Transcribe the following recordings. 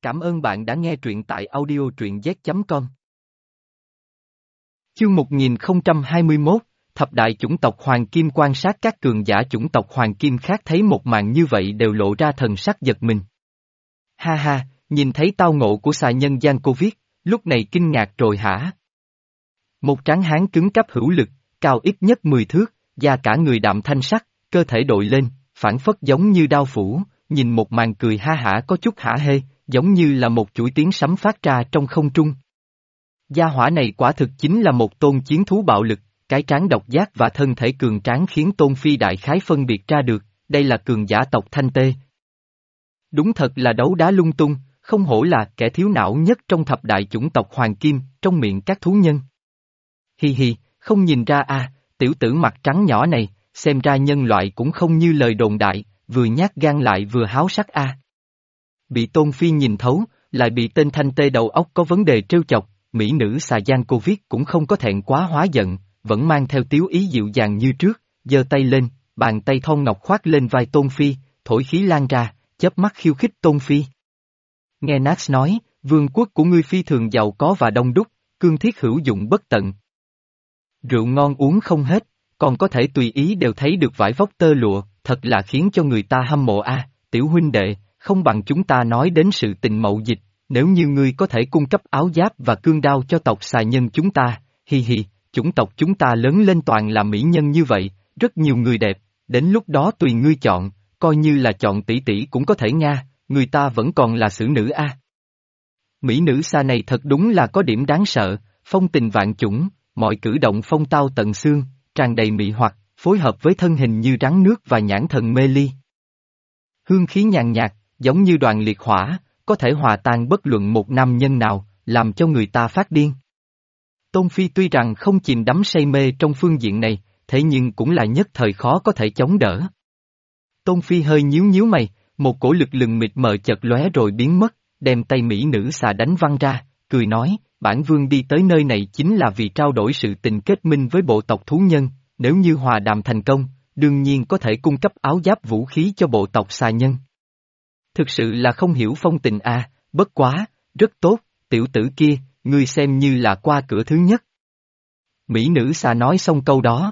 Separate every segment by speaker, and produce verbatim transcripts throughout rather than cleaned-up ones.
Speaker 1: Cảm ơn bạn đã nghe truyện tại audio truyện z chấm com. Chương một nghìn không trăm hai mươi mốt, thập đại chủng tộc Hoàng Kim quan sát các cường giả chủng tộc Hoàng Kim khác thấy một màn như vậy đều lộ ra thần sắc giật mình. Ha ha, nhìn thấy tao ngộ của xà nhân Jankovic, lúc này kinh ngạc rồi hả? Một tráng hán cứng cáp hữu lực, cao ít nhất mười thước, da cả người đạm thanh sắc, cơ thể đội lên, phản phất giống như đao phủ, nhìn một màn cười ha hả có chút hả hê, giống như là một chuỗi tiếng sấm phát ra trong không trung. Gia hỏa này quả thực chính là một tôn chiến thú bạo lực, cái trán độc giác và thân thể cường tráng khiến Tôn Phi đại khái phân biệt ra được, đây là cường giả tộc Thanh Tê. Đúng thật là đấu đá lung tung, không hổ là kẻ thiếu não nhất trong thập đại chủng tộc Hoàng Kim, trong miệng các thú nhân. Hi hi, không nhìn ra à, tiểu tử mặt trắng nhỏ này, xem ra nhân loại cũng không như lời đồn đại, vừa nhát gan lại vừa háo sắc a. À. Bị Tôn Phi nhìn thấu, lại bị tên Thanh Tê đầu óc có vấn đề trêu chọc, mỹ nữ xà Jankovic cũng không có thẹn quá hóa giận, vẫn mang theo tiếu ý dịu dàng như trước, giơ tay lên, bàn tay thon ngọc khoác lên vai Tôn Phi, thổi khí lan ra, chớp mắt khiêu khích Tôn Phi. Nghe Nax nói, vương quốc của ngươi phi thường giàu có và đông đúc, cương thiết hữu dụng bất tận. Rượu ngon uống không hết, còn có thể tùy ý đều thấy được vải vóc tơ lụa, thật là khiến cho người ta hâm mộ a. Tiểu huynh đệ, không bằng chúng ta nói đến sự tình mậu dịch, nếu như ngươi có thể cung cấp áo giáp và cương đao cho tộc xà nhân chúng ta, hi hi, chủng tộc chúng ta lớn lên toàn là mỹ nhân như vậy, rất nhiều người đẹp, đến lúc đó tùy ngươi chọn, coi như là chọn tỷ tỷ cũng có thể nha, người ta vẫn còn là xử nữ a. Mỹ nữ xà này thật đúng là có điểm đáng sợ, phong tình vạn chủng, mọi cử động phong tao tận xương, tràn đầy mị hoặc, phối hợp với thân hình như rắn nước và nhãn thần mê ly. Hương khí nhàn nhạt, giống như đoàn liệt hỏa, có thể hòa tan bất luận một nam nhân nào, làm cho người ta phát điên. Tôn Phi tuy rằng không chìm đắm say mê trong phương diện này, thế nhưng cũng là nhất thời khó có thể chống đỡ. Tôn Phi hơi nhíu nhíu mày, một cổ lực lừng mịt mờ chợt lóe rồi biến mất, đem tay mỹ nữ xà đánh văng ra, cười nói, bản vương đi tới nơi này chính là vì trao đổi sự tình kết minh với bộ tộc thú nhân, nếu như hòa đàm thành công, đương nhiên có thể cung cấp áo giáp vũ khí cho bộ tộc xà nhân. Thực sự là không hiểu phong tình a, à, bất quá, rất tốt, tiểu tử kia, ngươi xem như là qua cửa thứ nhất. Mỹ nữ xà nói xong câu đó.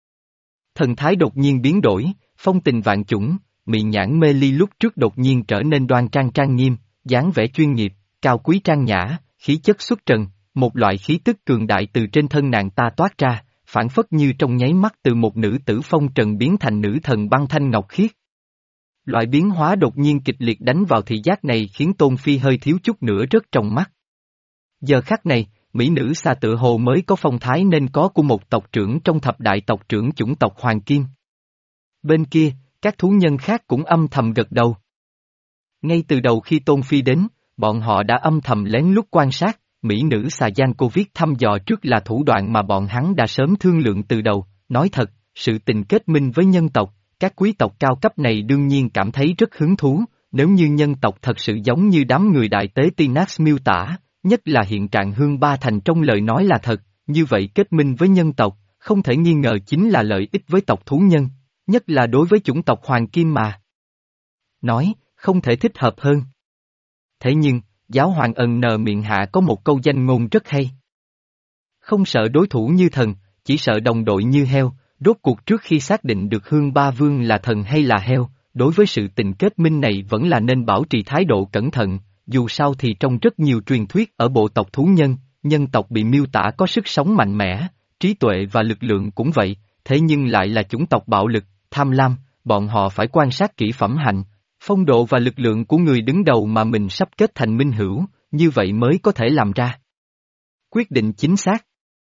Speaker 1: Thần thái đột nhiên biến đổi, phong tình vạn chủng, mị nhãn mê ly lúc trước đột nhiên trở nên đoan trang trang nghiêm, dáng vẻ chuyên nghiệp, cao quý trang nhã, khí chất xuất trần, một loại khí tức cường đại từ trên thân nàng ta toát ra, phản phất như trong nháy mắt từ một nữ tử phong trần biến thành nữ thần băng thanh ngọc khiết. Loại biến hóa đột nhiên kịch liệt đánh vào thị giác này khiến Tôn Phi hơi thiếu chút nữa rớt trong mắt. Giờ khắc này, mỹ nữ xà tựa hồ mới có phong thái nên có của một tộc trưởng trong thập đại tộc trưởng chủng tộc Hoàng Kim. Bên kia, các thú nhân khác cũng âm thầm gật đầu. Ngay từ đầu khi Tôn Phi đến, bọn họ đã âm thầm lén lút quan sát, mỹ nữ xà Jankovic thăm dò trước là thủ đoạn mà bọn hắn đã sớm thương lượng từ đầu, nói thật, sự tình kết minh với nhân tộc. Các quý tộc cao cấp này đương nhiên cảm thấy rất hứng thú, nếu như nhân tộc thật sự giống như đám người đại tế Tinax miêu tả, nhất là hiện trạng Hương Ba Thành trong lời nói là thật, như vậy kết minh với nhân tộc, không thể nghi ngờ chính là lợi ích với tộc thú nhân, nhất là đối với chủng tộc Hoàng Kim mà. Nói, không thể thích hợp hơn. Thế nhưng, giáo hoàng ẩn nờ miệng hạ có một câu danh ngôn rất hay. Không sợ đối thủ như thần, chỉ sợ đồng đội như heo. Rốt cuộc trước khi xác định được Hương Ba Vương là thần hay là heo, đối với sự tình kết minh này vẫn là nên bảo trì thái độ cẩn thận, dù sao thì trong rất nhiều truyền thuyết ở bộ tộc thú nhân, nhân tộc bị miêu tả có sức sống mạnh mẽ, trí tuệ và lực lượng cũng vậy, thế nhưng lại là chủng tộc bạo lực, tham lam, bọn họ phải quan sát kỹ phẩm hạnh, phong độ và lực lượng của người đứng đầu mà mình sắp kết thành minh hữu, như vậy mới có thể làm ra quyết định chính xác.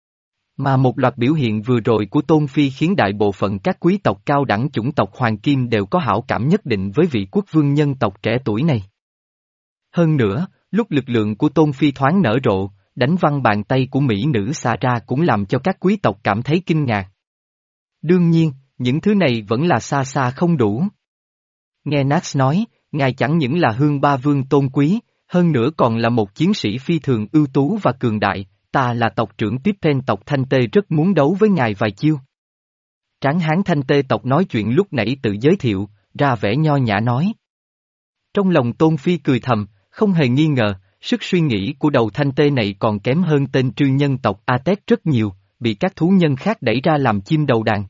Speaker 1: Mà một loạt biểu hiện vừa rồi của Tôn Phi khiến đại bộ phận các quý tộc cao đẳng chủng tộc Hoàng Kim đều có hảo cảm nhất định với vị quốc vương nhân tộc trẻ tuổi này. Hơn nữa, lúc lực lượng của Tôn Phi thoáng nở rộ, đánh văng bàn tay của mỹ nữ xà ra cũng làm cho các quý tộc cảm thấy kinh ngạc. Đương nhiên, những thứ này vẫn là xa xa không đủ. Nghe Nax nói, ngài chẳng những là Hương Ba Vương tôn quý, hơn nữa còn là một chiến sĩ phi thường ưu tú và cường đại. Ta là tộc trưởng tiếp tên tộc Thanh Tê rất muốn đấu với ngài vài chiêu. Tráng hán Thanh Tê tộc nói chuyện lúc nãy tự giới thiệu, ra vẻ nho nhã nói. Trong lòng Tôn Phi cười thầm, Không hề nghi ngờ, sức suy nghĩ của đầu thanh tê này còn kém hơn tên trư nhân tộc A-tét rất nhiều, bị các thú nhân khác đẩy ra làm chim đầu đàn.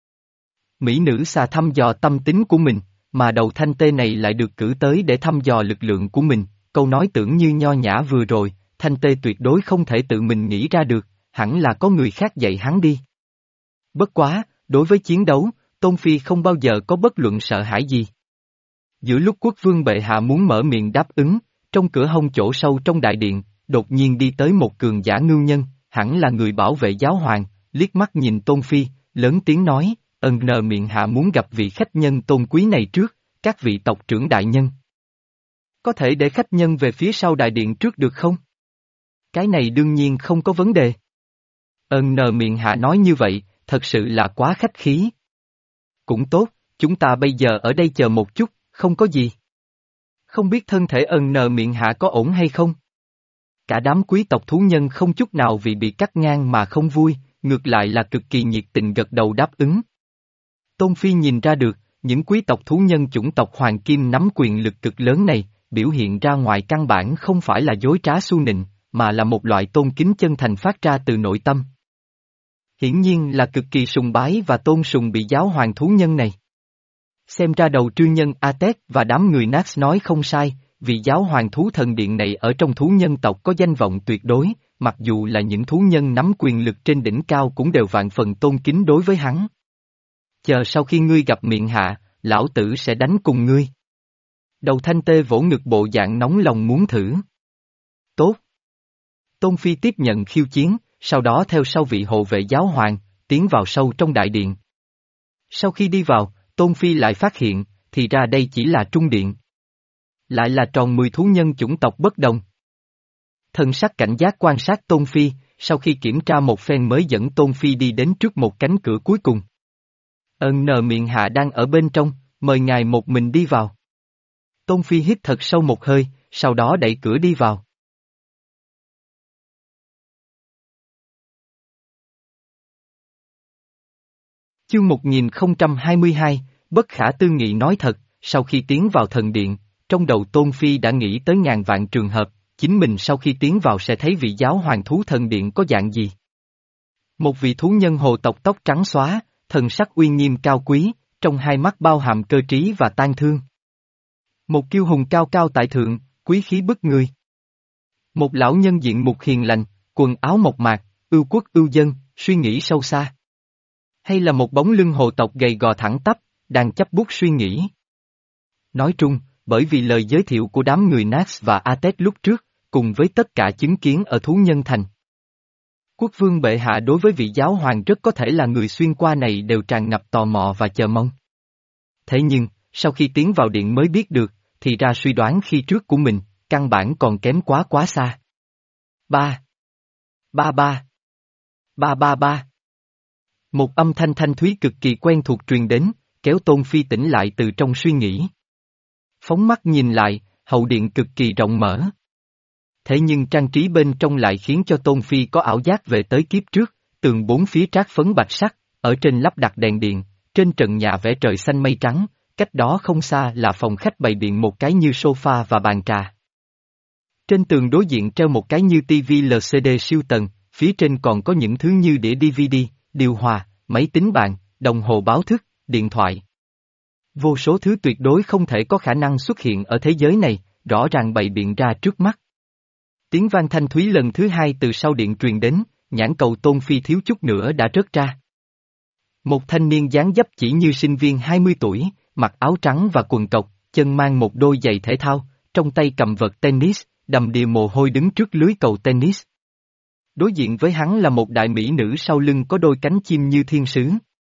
Speaker 1: Mỹ nữ xà thăm dò tâm tính của mình, mà đầu thanh tê này lại được cử tới để thăm dò lực lượng của mình, câu nói tưởng như nho nhã vừa rồi, thanh tê tuyệt đối không thể tự mình nghĩ ra được, hẳn là có người khác dạy hắn đi. Bất quá, đối với chiến đấu, Tôn Phi không bao giờ có bất luận sợ hãi gì. Giữa lúc quốc vương bệ hạ muốn mở miệng đáp ứng, trong cửa hông chỗ sâu trong đại điện, đột nhiên đi tới một cường giả ngưu nhân, hẳn là người bảo vệ giáo hoàng, liếc mắt nhìn Tôn Phi, lớn tiếng nói, ân nờ miệng hạ muốn gặp vị khách nhân tôn quý này trước, các vị tộc trưởng đại nhân. Có thể để khách nhân về phía sau đại điện trước được không? Cái này đương nhiên không có vấn đề. Ân nờ miệng hạ nói như vậy, thật sự là quá khách khí. Cũng tốt, chúng ta bây giờ ở đây chờ một chút, không có gì. Không biết thân thể ân nờ miệng hạ có ổn hay không? Cả đám quý tộc thú nhân không chút nào vì bị cắt ngang mà không vui, ngược lại là cực kỳ nhiệt tình gật đầu đáp ứng. Tôn Phi nhìn ra được, những quý tộc thú nhân chủng tộc Hoàng Kim nắm quyền lực cực lớn này, biểu hiện ra ngoài căn bản không phải là dối trá su nịnh, mà là một loại tôn kính chân thành phát ra từ nội tâm. Hiển nhiên là cực kỳ sùng bái và tôn sùng bị giáo hoàng thú nhân này. Xem ra đầu trư nhân A-tét và đám người Nax nói không sai, vì giáo hoàng thú thần điện này ở trong thú nhân tộc có danh vọng tuyệt đối, mặc dù là những thú nhân nắm quyền lực trên đỉnh cao cũng đều vạn phần tôn kính đối với hắn. Chờ sau khi ngươi gặp miệng hạ, lão tử sẽ đánh cùng ngươi. Đầu thanh tê vỗ ngực bộ dạng nóng lòng muốn thử. Tốt. Tôn Phi tiếp nhận khiêu chiến, sau đó theo sau vị hộ vệ giáo hoàng, tiến vào sâu trong đại điện. Sau khi đi vào, Tôn Phi lại phát hiện, thì ra đây chỉ là trung điện. Lại là tròn mười thú nhân chủng tộc bất đồng. Thần sắc cảnh giác quan sát Tôn Phi, sau khi kiểm tra một phen mới dẫn Tôn Phi đi đến trước một cánh cửa cuối cùng. Ân nờ miệng hạ đang ở bên trong, mời ngài một mình đi vào. Tôn Phi hít thật sâu một hơi, sau đó đẩy cửa đi vào. Chương một nghìn không trăm hai mươi hai, bất khả tư nghị nói thật, sau khi tiến vào thần điện, trong đầu Tôn Phi đã nghĩ tới ngàn vạn trường hợp, chính mình sau khi tiến vào sẽ thấy vị giáo hoàng thú thần điện có dạng gì. Một vị thú nhân hồ tộc tóc trắng xóa, thần sắc uy nghiêm cao quý, trong hai mắt bao hàm cơ trí và tang thương. Một kiêu hùng cao cao tại thượng, quý khí bức người. Một lão nhân diện mục hiền lành, quần áo mộc mạc, ưu quốc ưu dân, suy nghĩ sâu xa. Hay là một bóng lưng hồ tộc gầy gò thẳng tắp, đang chấp bút suy nghĩ. Nói chung, bởi vì lời giới thiệu của đám người Nax và A-tét lúc trước, cùng với tất cả chứng kiến ở thú nhân thành. Quốc vương bệ hạ đối với vị giáo hoàng rất có thể là người xuyên qua này đều tràn ngập tò mò và chờ mong. Thế nhưng, sau khi tiến vào điện mới biết được, thì ra suy đoán khi trước của mình, căn bản còn kém quá quá xa. Ba. Ba ba. Ba ba ba. Một âm thanh thanh thúy cực kỳ quen thuộc truyền đến, kéo Tôn Phi tỉnh lại từ trong suy nghĩ. Phóng mắt nhìn lại, hậu điện cực kỳ rộng mở. Thế nhưng trang trí bên trong lại khiến cho Tôn Phi có ảo giác về tới kiếp trước, tường bốn phía trát phấn bạch sắc, ở trên lắp đặt đèn điện, trên trần nhà vẽ trời xanh mây trắng, cách đó không xa là phòng khách bày biện một cái như sofa và bàn trà. Trên tường đối diện treo một cái như tivi lờ xê đê siêu tần, phía trên còn có những thứ như đĩa đê vê đê, điều hòa, máy tính bàn, đồng hồ báo thức, điện thoại. Vô số thứ tuyệt đối không thể có khả năng xuất hiện ở thế giới này, rõ ràng bày biện ra trước mắt. Tiếng vang thanh thúy lần thứ hai từ sau điện truyền đến, nhãn cầu Tôn Phi thiếu chút nữa đã rớt ra. Một thanh niên dáng dấp chỉ như sinh viên hai mươi tuổi, mặc áo trắng và quần cộc, chân mang một đôi giày thể thao, trong tay cầm vật tennis, đầm đìa mồ hôi đứng trước lưới cầu tennis. Đối diện với hắn là một đại mỹ nữ sau lưng có đôi cánh chim như thiên sứ.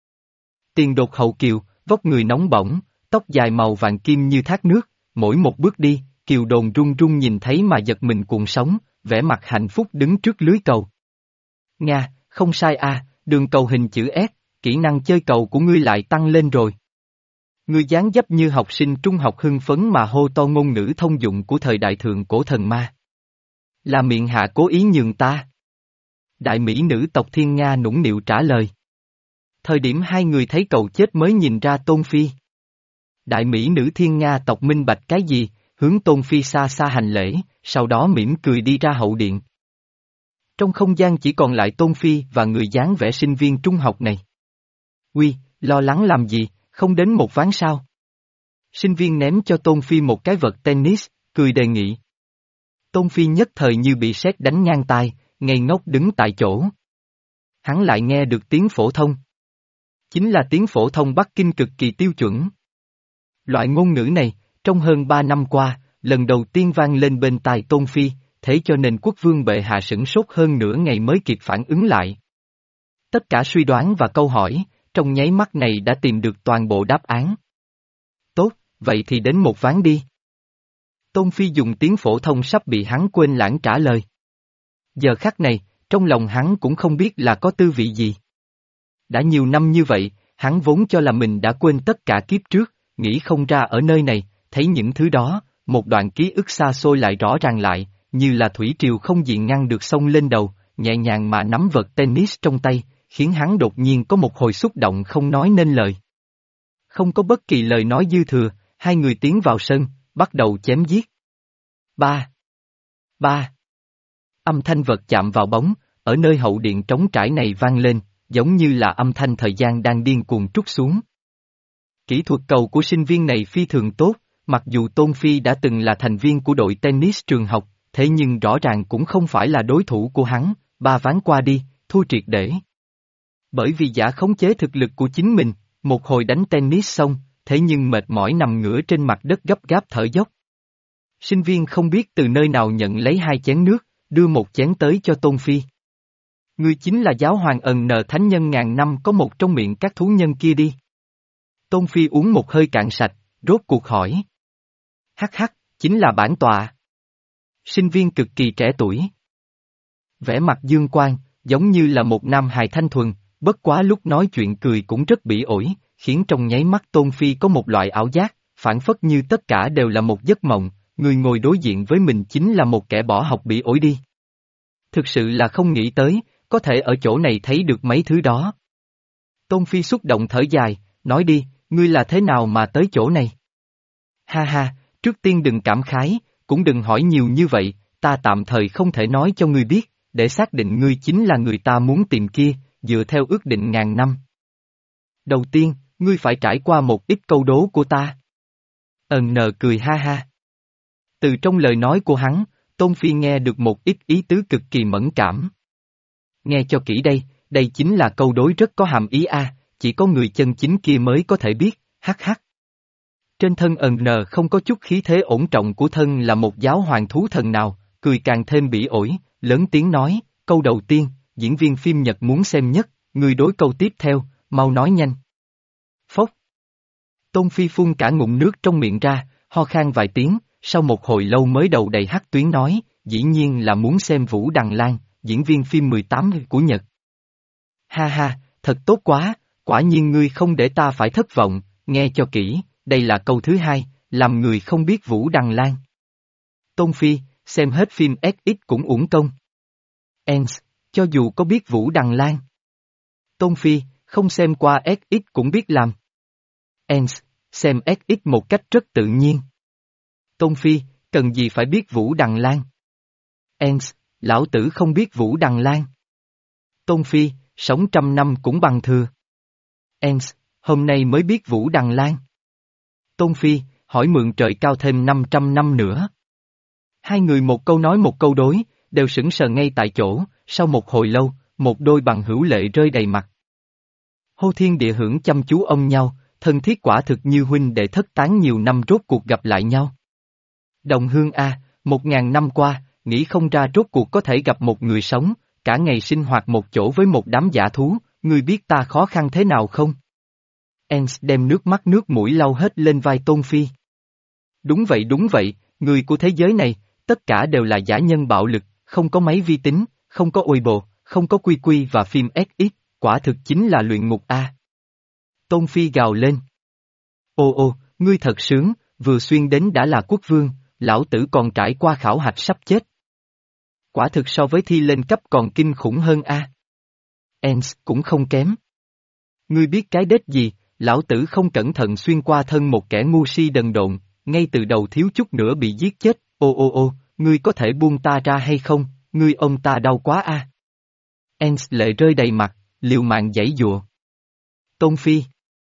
Speaker 1: Tiền đột hậu kiều, vóc người nóng bỏng, tóc dài màu vàng kim như thác nước, mỗi một bước đi, kiều đồn run run nhìn thấy mà giật mình cuộn sóng, vẻ mặt hạnh phúc đứng trước lưới cầu. Nga, không sai à, đường cầu hình chữ S, kỹ năng chơi cầu của ngươi lại tăng lên rồi. Ngươi dáng dấp như học sinh trung học hưng phấn mà hô to ngôn ngữ thông dụng của thời đại thượng cổ thần ma. Là miệng hạ cố ý nhường ta. Đại mỹ nữ tộc Thiên Nga nũng nịu trả lời. Thời điểm hai người thấy cầu chết mới nhìn ra Tôn Phi. Đại mỹ nữ Thiên Nga tộc minh bạch cái gì, hướng Tôn Phi xa xa hành lễ, sau đó mỉm cười đi ra hậu điện. Trong không gian chỉ còn lại Tôn Phi và người dáng vẻ sinh viên trung học này. Uy, lo lắng làm gì, không đến một ván sao? Sinh viên ném cho Tôn Phi một cái vật tennis, cười đề nghị. Tôn Phi nhất thời như bị sét đánh ngang tai, ngây ngốc đứng tại chỗ. Hắn lại nghe được tiếng phổ thông. Chính là tiếng phổ thông Bắc Kinh cực kỳ tiêu chuẩn. Loại ngôn ngữ này, trong hơn ba năm qua, lần đầu tiên vang lên bên tai Tôn Phi, thế cho nên quốc vương bệ hạ sửng sốt hơn nửa ngày mới kịp phản ứng lại. Tất cả suy đoán và câu hỏi, trong nháy mắt này đã tìm được toàn bộ đáp án. Tốt, vậy thì đến một ván đi. Tôn Phi dùng tiếng phổ thông sắp bị hắn quên lãng trả lời. Giờ khắc này, trong lòng hắn cũng không biết là có tư vị gì. Đã nhiều năm như vậy, hắn vốn cho là mình đã quên tất cả kiếp trước, nghĩ không ra ở nơi này, thấy những thứ đó, một đoạn ký ức xa xôi lại rõ ràng lại, như là thủy triều không diện ngăn được sông lên đầu, nhẹ nhàng mà nắm vật tennis trong tay, khiến hắn đột nhiên có một hồi xúc động không nói nên lời. Không có bất kỳ lời nói dư thừa, hai người tiến vào sân, bắt đầu chém giết. Ba. Ba. Âm thanh vật chạm vào bóng, ở nơi hậu điện trống trải này vang lên, giống như là âm thanh thời gian đang điên cuồng trút xuống. Kỹ thuật cầu của sinh viên này phi thường tốt, mặc dù Tôn Phi đã từng là thành viên của đội tennis trường học, thế nhưng rõ ràng cũng không phải là đối thủ của hắn, ba ván qua đi, thua triệt để. Bởi vì giả khống chế thực lực của chính mình, một hồi đánh tennis xong, thế nhưng mệt mỏi nằm ngửa trên mặt đất gấp gáp thở dốc. Sinh viên không biết từ nơi nào nhận lấy hai chén nước, đưa một chén tới cho Tôn Phi. Ngươi chính là giáo hoàng ẩn nờ thánh nhân ngàn năm có một trong miệng các thú nhân kia đi. Tôn Phi uống một hơi cạn sạch, rốt cuộc hỏi. Hắc hắc, chính là bản tọa. Sinh viên cực kỳ trẻ tuổi. Vẻ mặt dương quang, giống như là một nam hài thanh thuần, bất quá lúc nói chuyện cười cũng rất bỉ ổi, khiến trong nháy mắt Tôn Phi có một loại ảo giác, phản phất như tất cả đều là một giấc mộng, người ngồi đối diện với mình chính là một kẻ bỏ học bỉ ổi đi. Thực sự là không nghĩ tới, có thể ở chỗ này thấy được mấy thứ đó. Tôn Phi xúc động thở dài, nói đi, ngươi là thế nào mà tới chỗ này? Ha ha, trước tiên đừng cảm khái, cũng đừng hỏi nhiều như vậy, ta tạm thời không thể nói cho ngươi biết, để xác định ngươi chính là người ta muốn tìm kia, dựa theo ước định ngàn năm. Đầu tiên, ngươi phải trải qua một ít câu đố của ta. Ẩn nờ cười ha ha. Từ trong lời nói của hắn, Tôn Phi nghe được một ít ý tứ cực kỳ mẫn cảm. Nghe cho kỹ đây, đây chính là câu đối rất có hàm ý a, chỉ có người chân chính kia mới có thể biết, hắc hắc. Trên thân ẩn nờ không có chút khí thế ổn trọng của thân là một giáo hoàng thú thần nào, cười càng thêm bỉ ổi, lớn tiếng nói, câu đầu tiên, diễn viên phim Nhật muốn xem nhất, người đối câu tiếp theo, mau nói nhanh. Phốc. Tôn Phi phun cả ngụm nước trong miệng ra, ho khan vài tiếng, sau một hồi lâu mới đầu đầy hắc tuyến nói, dĩ nhiên là muốn xem Vũ Đằng Lan, diễn viên phim mười tám của Nhật. Ha ha, thật tốt quá, quả nhiên ngươi không để ta phải thất vọng, nghe cho kỹ, đây là câu thứ hai, làm người không biết Vũ Đằng Lan. Tôn Phi, xem hết phim ét ích cũng uổng công. Ens, cho dù có biết Vũ Đằng Lan. Tôn Phi, không xem qua ét ích cũng biết làm. Ens, xem ét ích một cách rất tự nhiên. Tôn Phi, cần gì phải biết Vũ Đằng Lan? Ens, lão tử không biết Vũ Đằng Lan. Tôn Phi, sống trăm năm cũng bằng thừa. Ens, hôm nay mới biết Vũ Đằng Lan. Tôn Phi, hỏi mượn trời cao thêm năm trăm năm nữa. Hai người một câu nói một câu đối, đều sững sờ ngay tại chỗ, sau một hồi lâu, một đôi bằng hữu lệ rơi đầy mặt. Hô thiên địa hưởng chăm chú ôm nhau, thân thiết quả thực như huynh đệ thất tán nhiều năm rốt cuộc gặp lại nhau. Đồng hương A, một ngàn năm qua, nghĩ không ra rốt cuộc có thể gặp một người sống, cả ngày sinh hoạt một chỗ với một đám dã thú, ngươi biết ta khó khăn thế nào không? Ens đem nước mắt nước mũi lau hết lên vai Tôn Phi. Đúng vậy đúng vậy, người của thế giới này, tất cả đều là giả nhân bạo lực, không có máy vi tính, không có ôi bồ, không có quy quy và phim ét ích, quả thực chính là luyện ngục A. Tôn Phi gào lên. Ô ô, ngươi thật sướng, vừa xuyên đến đã là quốc vương, lão tử còn trải qua khảo hạch sắp chết. Quả thực so với thi lên cấp còn kinh khủng hơn A. Ens cũng không kém. Ngươi biết cái đết gì, lão tử không cẩn thận xuyên qua thân một kẻ ngu si đần độn, ngay từ đầu thiếu chút nữa bị giết chết, ô ô ô, ngươi có thể buông ta ra hay không, ngươi ôm ta đau quá a. Ens lệ rơi đầy mặt, liều mạng giãy giụa. Tôn Phi.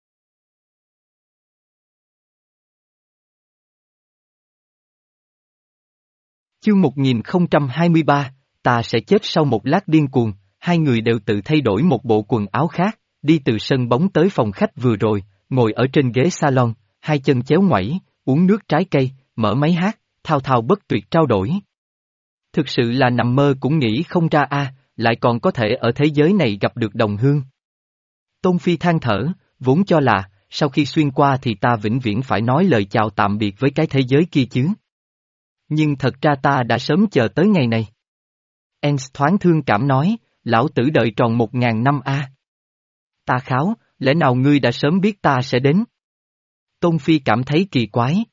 Speaker 1: Chương một nghìn không trăm hai mươi ba, ta sẽ chết sau một lát điên cuồng, hai người đều tự thay đổi một bộ quần áo khác, đi từ sân bóng tới phòng khách vừa rồi, ngồi ở trên ghế salon, hai chân chéo ngoảy, uống nước trái cây, mở máy hát, thao thao bất tuyệt trao đổi. Thực sự là nằm mơ cũng nghĩ không ra a, lại còn có thể ở thế giới này gặp được đồng hương. Tôn Phi than thở, vốn cho là, sau khi xuyên qua thì ta vĩnh viễn phải nói lời chào tạm biệt với cái thế giới kia chứ. Nhưng thật ra ta đã sớm chờ tới ngày này. Ens thoáng thương cảm nói, lão tử đợi tròn một ngàn năm a. Ta kháo, lẽ nào ngươi đã sớm biết ta sẽ đến? Tôn Phi cảm thấy kỳ quái.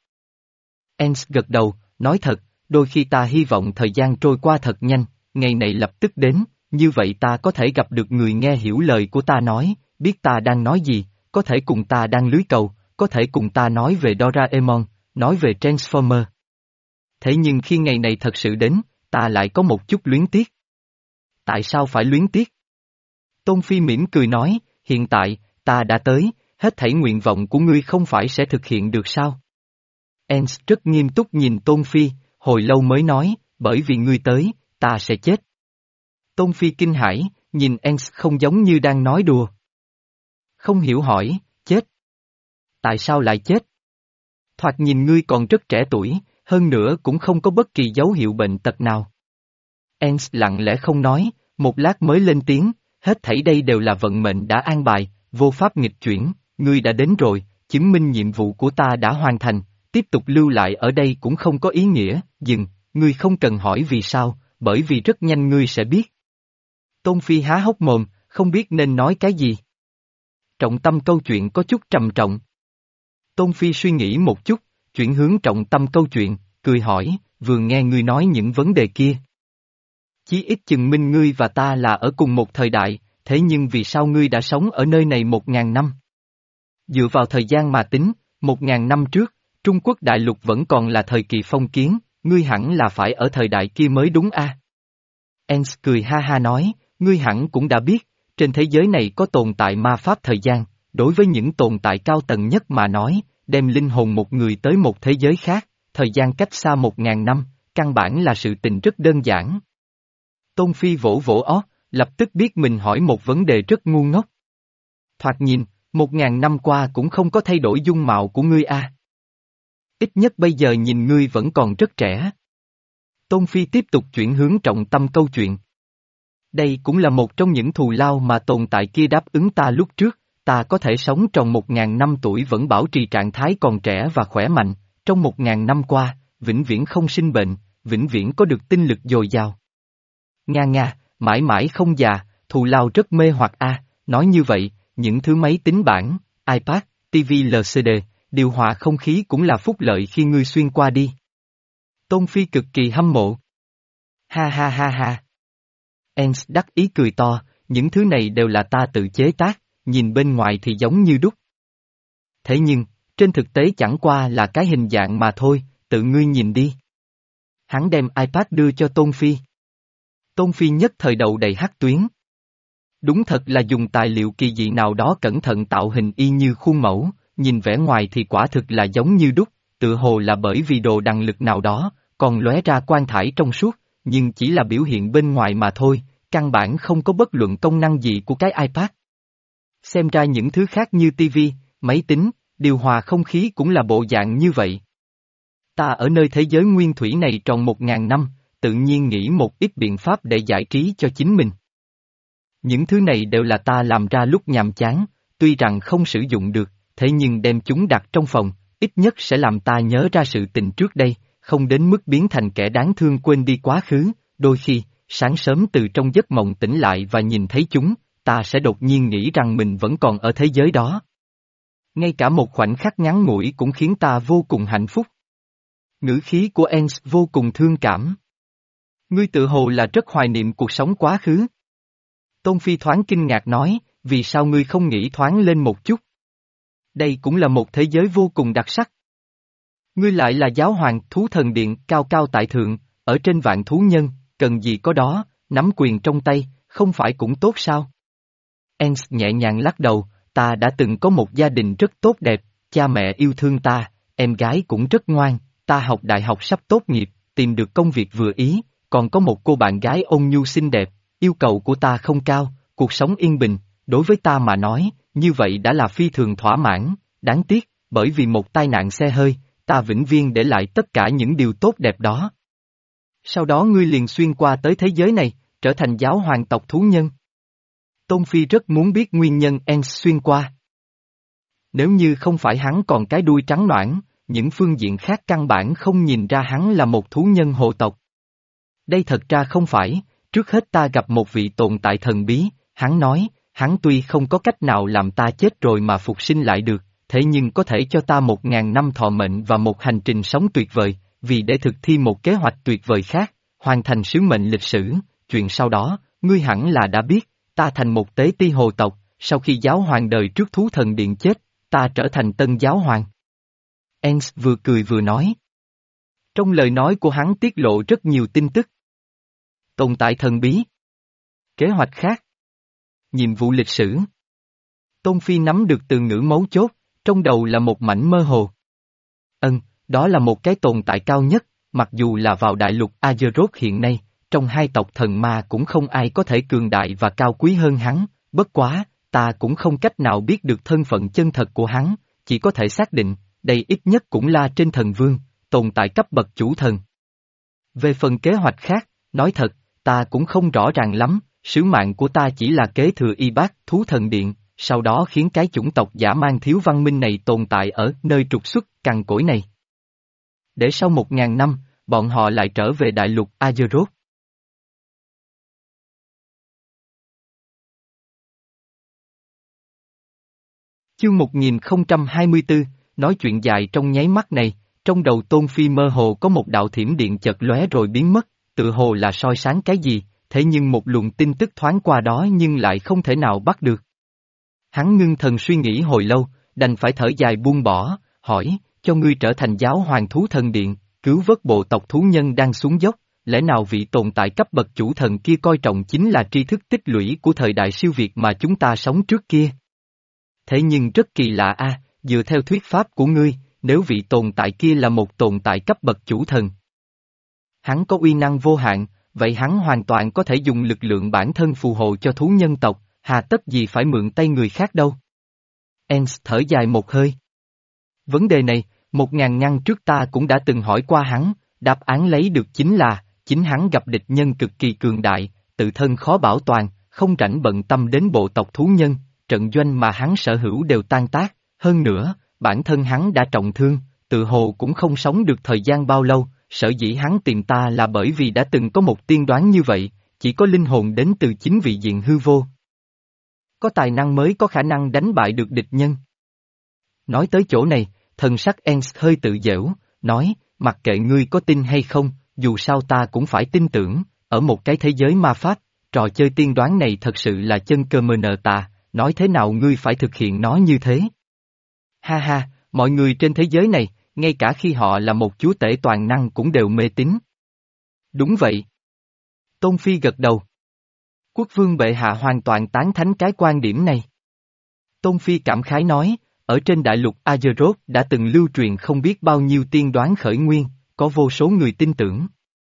Speaker 1: Ens gật đầu, nói thật, đôi khi ta hy vọng thời gian trôi qua thật nhanh, ngày này lập tức đến, như vậy ta có thể gặp được người nghe hiểu lời của ta nói, biết ta đang nói gì, có thể cùng ta đang lưới cầu, có thể cùng ta nói về Doraemon, nói về Transformer. Thế nhưng khi ngày này thật sự đến, ta lại có một chút luyến tiếc. Tại sao phải luyến tiếc? Tôn Phi mỉm cười nói, hiện tại, ta đã tới, hết thảy nguyện vọng của ngươi không phải sẽ thực hiện được sao? Ens rất nghiêm túc nhìn Tôn Phi, hồi lâu mới nói, bởi vì ngươi tới, ta sẽ chết. Tôn Phi kinh hãi, nhìn Ens không giống như đang nói đùa. Không hiểu hỏi, chết? Tại sao lại chết? Thoạt nhìn ngươi còn rất trẻ tuổi, hơn nữa cũng không có bất kỳ dấu hiệu bệnh tật nào. Ens lặng lẽ không nói, một lát mới lên tiếng, hết thảy đây đều là vận mệnh đã an bài, vô pháp nghịch chuyển, ngươi đã đến rồi, chứng minh nhiệm vụ của ta đã hoàn thành, tiếp tục lưu lại ở đây cũng không có ý nghĩa, dừng, ngươi không cần hỏi vì sao, bởi vì rất nhanh ngươi sẽ biết. Tôn Phi há hốc mồm, không biết nên nói cái gì. Trọng tâm câu chuyện có chút trầm trọng. Tôn Phi suy nghĩ một chút, chuyển hướng trọng tâm câu chuyện, cười hỏi, vừa nghe ngươi nói những vấn đề kia. Chí ít chứng minh ngươi và ta là ở cùng một thời đại, thế nhưng vì sao ngươi đã sống ở nơi này một ngàn năm? Dựa vào thời gian mà tính, một ngàn năm trước, Trung Quốc đại lục vẫn còn là thời kỳ phong kiến, ngươi hẳn là phải ở thời đại kia mới đúng a. Ens cười ha ha nói, ngươi hẳn cũng đã biết, trên thế giới này có tồn tại ma pháp thời gian, đối với những tồn tại cao tầng nhất mà nói, đem linh hồn một người tới một thế giới khác, thời gian cách xa một ngàn năm, căn bản là sự tình rất đơn giản. Tôn Phi vỗ vỗ óc, lập tức biết mình hỏi một vấn đề rất ngu ngốc. Thoạt nhìn, một ngàn năm qua cũng không có thay đổi dung mạo của ngươi a. Ít nhất bây giờ nhìn ngươi vẫn còn rất trẻ. Tôn Phi tiếp tục chuyển hướng trọng tâm câu chuyện. Đây cũng là một trong những thù lao mà tồn tại kia đáp ứng ta lúc trước, ta có thể sống trong một ngàn năm tuổi vẫn bảo trì trạng thái còn trẻ và khỏe mạnh, trong một ngàn năm qua, vĩnh viễn không sinh bệnh, vĩnh viễn có được tinh lực dồi dào. Nga nga, mãi mãi không già, thù lao rất mê hoặc a. Nói như vậy, những thứ máy tính bảng, iPad, ti vi lờ xê đê, điều hòa không khí cũng là phúc lợi khi ngươi xuyên qua đi. Tôn Phi cực kỳ hâm mộ. Ha ha ha ha. Ens đắc ý cười to, những thứ này đều là ta tự chế tác, nhìn bên ngoài thì giống như đúc. Thế nhưng, trên thực tế chẳng qua là cái hình dạng mà thôi, tự ngươi nhìn đi. Hắn đem iPad đưa cho Tôn Phi. Tôn Phi nhất thời đầu đầy hắc tuyến. Đúng thật là dùng tài liệu kỳ dị nào đó cẩn thận tạo hình y như khuôn mẫu, nhìn vẻ ngoài thì quả thực là giống như đúc, tự hồ là bởi vì đồ đằng lực nào đó, còn lóe ra quang thải trong suốt, nhưng chỉ là biểu hiện bên ngoài mà thôi, căn bản không có bất luận công năng gì của cái iPad. Xem ra những thứ khác như ti vi, máy tính, điều hòa không khí cũng là bộ dạng như vậy. Ta ở nơi thế giới nguyên thủy này tròn một ngàn năm, tự nhiên nghĩ một ít biện pháp để giải trí cho chính mình. Những thứ này đều là ta làm ra lúc nhàm chán, tuy rằng không sử dụng được, thế nhưng đem chúng đặt trong phòng, ít nhất sẽ làm ta nhớ ra sự tình trước đây, không đến mức biến thành kẻ đáng thương quên đi quá khứ, đôi khi, sáng sớm từ trong giấc mộng tỉnh lại và nhìn thấy chúng, ta sẽ đột nhiên nghĩ rằng mình vẫn còn ở thế giới đó. Ngay cả một khoảnh khắc ngắn ngủi cũng khiến ta vô cùng hạnh phúc. Ngữ khí của Ens vô cùng thương cảm. Ngươi tự hồ là rất hoài niệm cuộc sống quá khứ. Tôn Phi thoáng kinh ngạc nói, vì sao ngươi không nghĩ thoáng lên một chút? Đây cũng là một thế giới vô cùng đặc sắc. Ngươi lại là giáo hoàng thú thần điện cao cao tại thượng, ở trên vạn thú nhân, cần gì có đó, nắm quyền trong tay, không phải cũng tốt sao? Ens nhẹ nhàng lắc đầu, ta đã từng có một gia đình rất tốt đẹp, cha mẹ yêu thương ta, em gái cũng rất ngoan, ta học đại học sắp tốt nghiệp, tìm được công việc vừa ý, còn có một cô bạn gái ôn nhu xinh đẹp, yêu cầu của ta không cao, cuộc sống yên bình, đối với ta mà nói, như vậy đã là phi thường thỏa mãn, đáng tiếc, bởi vì một tai nạn xe hơi, ta vĩnh viễn để lại tất cả những điều tốt đẹp đó. Sau đó ngươi liền xuyên qua tới thế giới này, trở thành giáo hoàng tộc thú nhân. Tôn Phi rất muốn biết nguyên nhân Ens xuyên qua. Nếu như không phải hắn còn cái đuôi trắng noãn, những phương diện khác căn bản không nhìn ra hắn là một thú nhân hộ tộc. Đây thật ra không phải, trước hết ta gặp một vị tồn tại thần bí, hắn nói, hắn tuy không có cách nào làm ta chết rồi mà phục sinh lại được, thế nhưng có thể cho ta một ngàn năm thọ mệnh và một hành trình sống tuyệt vời, vì để thực thi một kế hoạch tuyệt vời khác, hoàn thành sứ mệnh lịch sử, chuyện sau đó, ngươi hẳn là đã biết, ta thành một tế ti hồ tộc, sau khi giáo hoàng đời trước thú thần điện chết, ta trở thành tân giáo hoàng. Ens vừa cười vừa nói. Trong lời nói của hắn tiết lộ rất nhiều tin tức. Tồn tại thần bí. Kế hoạch khác. Nhiệm vụ lịch sử. Tôn Phi nắm được từ ngữ mấu chốt, trong đầu là một mảnh mơ hồ. Ân, đó là một cái tồn tại cao nhất, mặc dù là vào đại lục Azeroth hiện nay, trong hai tộc thần ma cũng không ai có thể cường đại và cao quý hơn hắn, bất quá, ta cũng không cách nào biết được thân phận chân thật của hắn, chỉ có thể xác định, đây ít nhất cũng là trên thần vương, tồn tại cấp bậc chủ thần. Về phần kế hoạch khác, nói thật, ta cũng không rõ ràng lắm, sứ mạng của ta chỉ là kế thừa y bát thú thần điện, sau đó khiến cái chủng tộc dã man thiếu văn minh này tồn tại ở nơi trục xuất cằn cỗi này. Để sau một ngàn năm, bọn họ lại trở về đại lục Azeroth. Chương một nghìn không trăm hai mươi tư, nói chuyện dài trong nháy mắt này, trong đầu Tôn Phi mơ hồ có một đạo thiểm điện chợt lóe rồi biến mất, tự hồ là soi sáng cái gì, thế nhưng một luồng tin tức thoáng qua đó nhưng lại không thể nào bắt được. Hắn ngưng thần suy nghĩ hồi lâu, đành phải thở dài buông bỏ, hỏi, cho ngươi trở thành giáo hoàng thú thần điện, cứu vớt bộ tộc thú nhân đang xuống dốc, lẽ nào vị tồn tại cấp bậc chủ thần kia coi trọng chính là tri thức tích lũy của thời đại siêu việt mà chúng ta sống trước kia? Thế nhưng rất kỳ lạ a, dựa theo thuyết pháp của ngươi, nếu vị tồn tại kia là một tồn tại cấp bậc chủ thần, hắn có uy năng vô hạn, vậy hắn hoàn toàn có thể dùng lực lượng bản thân phù hộ cho thú nhân tộc, hà tất gì phải mượn tay người khác đâu. Ens thở dài một hơi. Vấn đề này, một ngàn năm trước ta cũng đã từng hỏi qua hắn, đáp án lấy được chính là, chính hắn gặp địch nhân cực kỳ cường đại, tự thân khó bảo toàn, không rảnh bận tâm đến bộ tộc thú nhân, trận doanh mà hắn sở hữu đều tan tác, hơn nữa, bản thân hắn đã trọng thương, tự hồ cũng không sống được thời gian bao lâu, sở dĩ hắn tìm ta là bởi vì đã từng có một tiên đoán như vậy, chỉ có linh hồn đến từ chính vị diện hư vô. Có tài năng mới có khả năng đánh bại được địch nhân. Nói tới chỗ này, thần sắc Ens hơi tự giễu, nói, mặc kệ ngươi có tin hay không, dù sao ta cũng phải tin tưởng, ở một cái thế giới ma pháp, trò chơi tiên đoán này thật sự là chân cơ mờ nờ tà, nói thế nào ngươi phải thực hiện nó như thế. Ha ha, mọi người trên thế giới này, ngay cả khi họ là một chúa tể toàn năng cũng đều mê tín. Đúng vậy. Tôn Phi gật đầu. Quốc vương bệ hạ hoàn toàn tán thánh cái quan điểm này. Tôn Phi cảm khái nói, ở trên đại lục Azeroth đã từng lưu truyền không biết bao nhiêu tiên đoán khởi nguyên, có vô số người tin tưởng.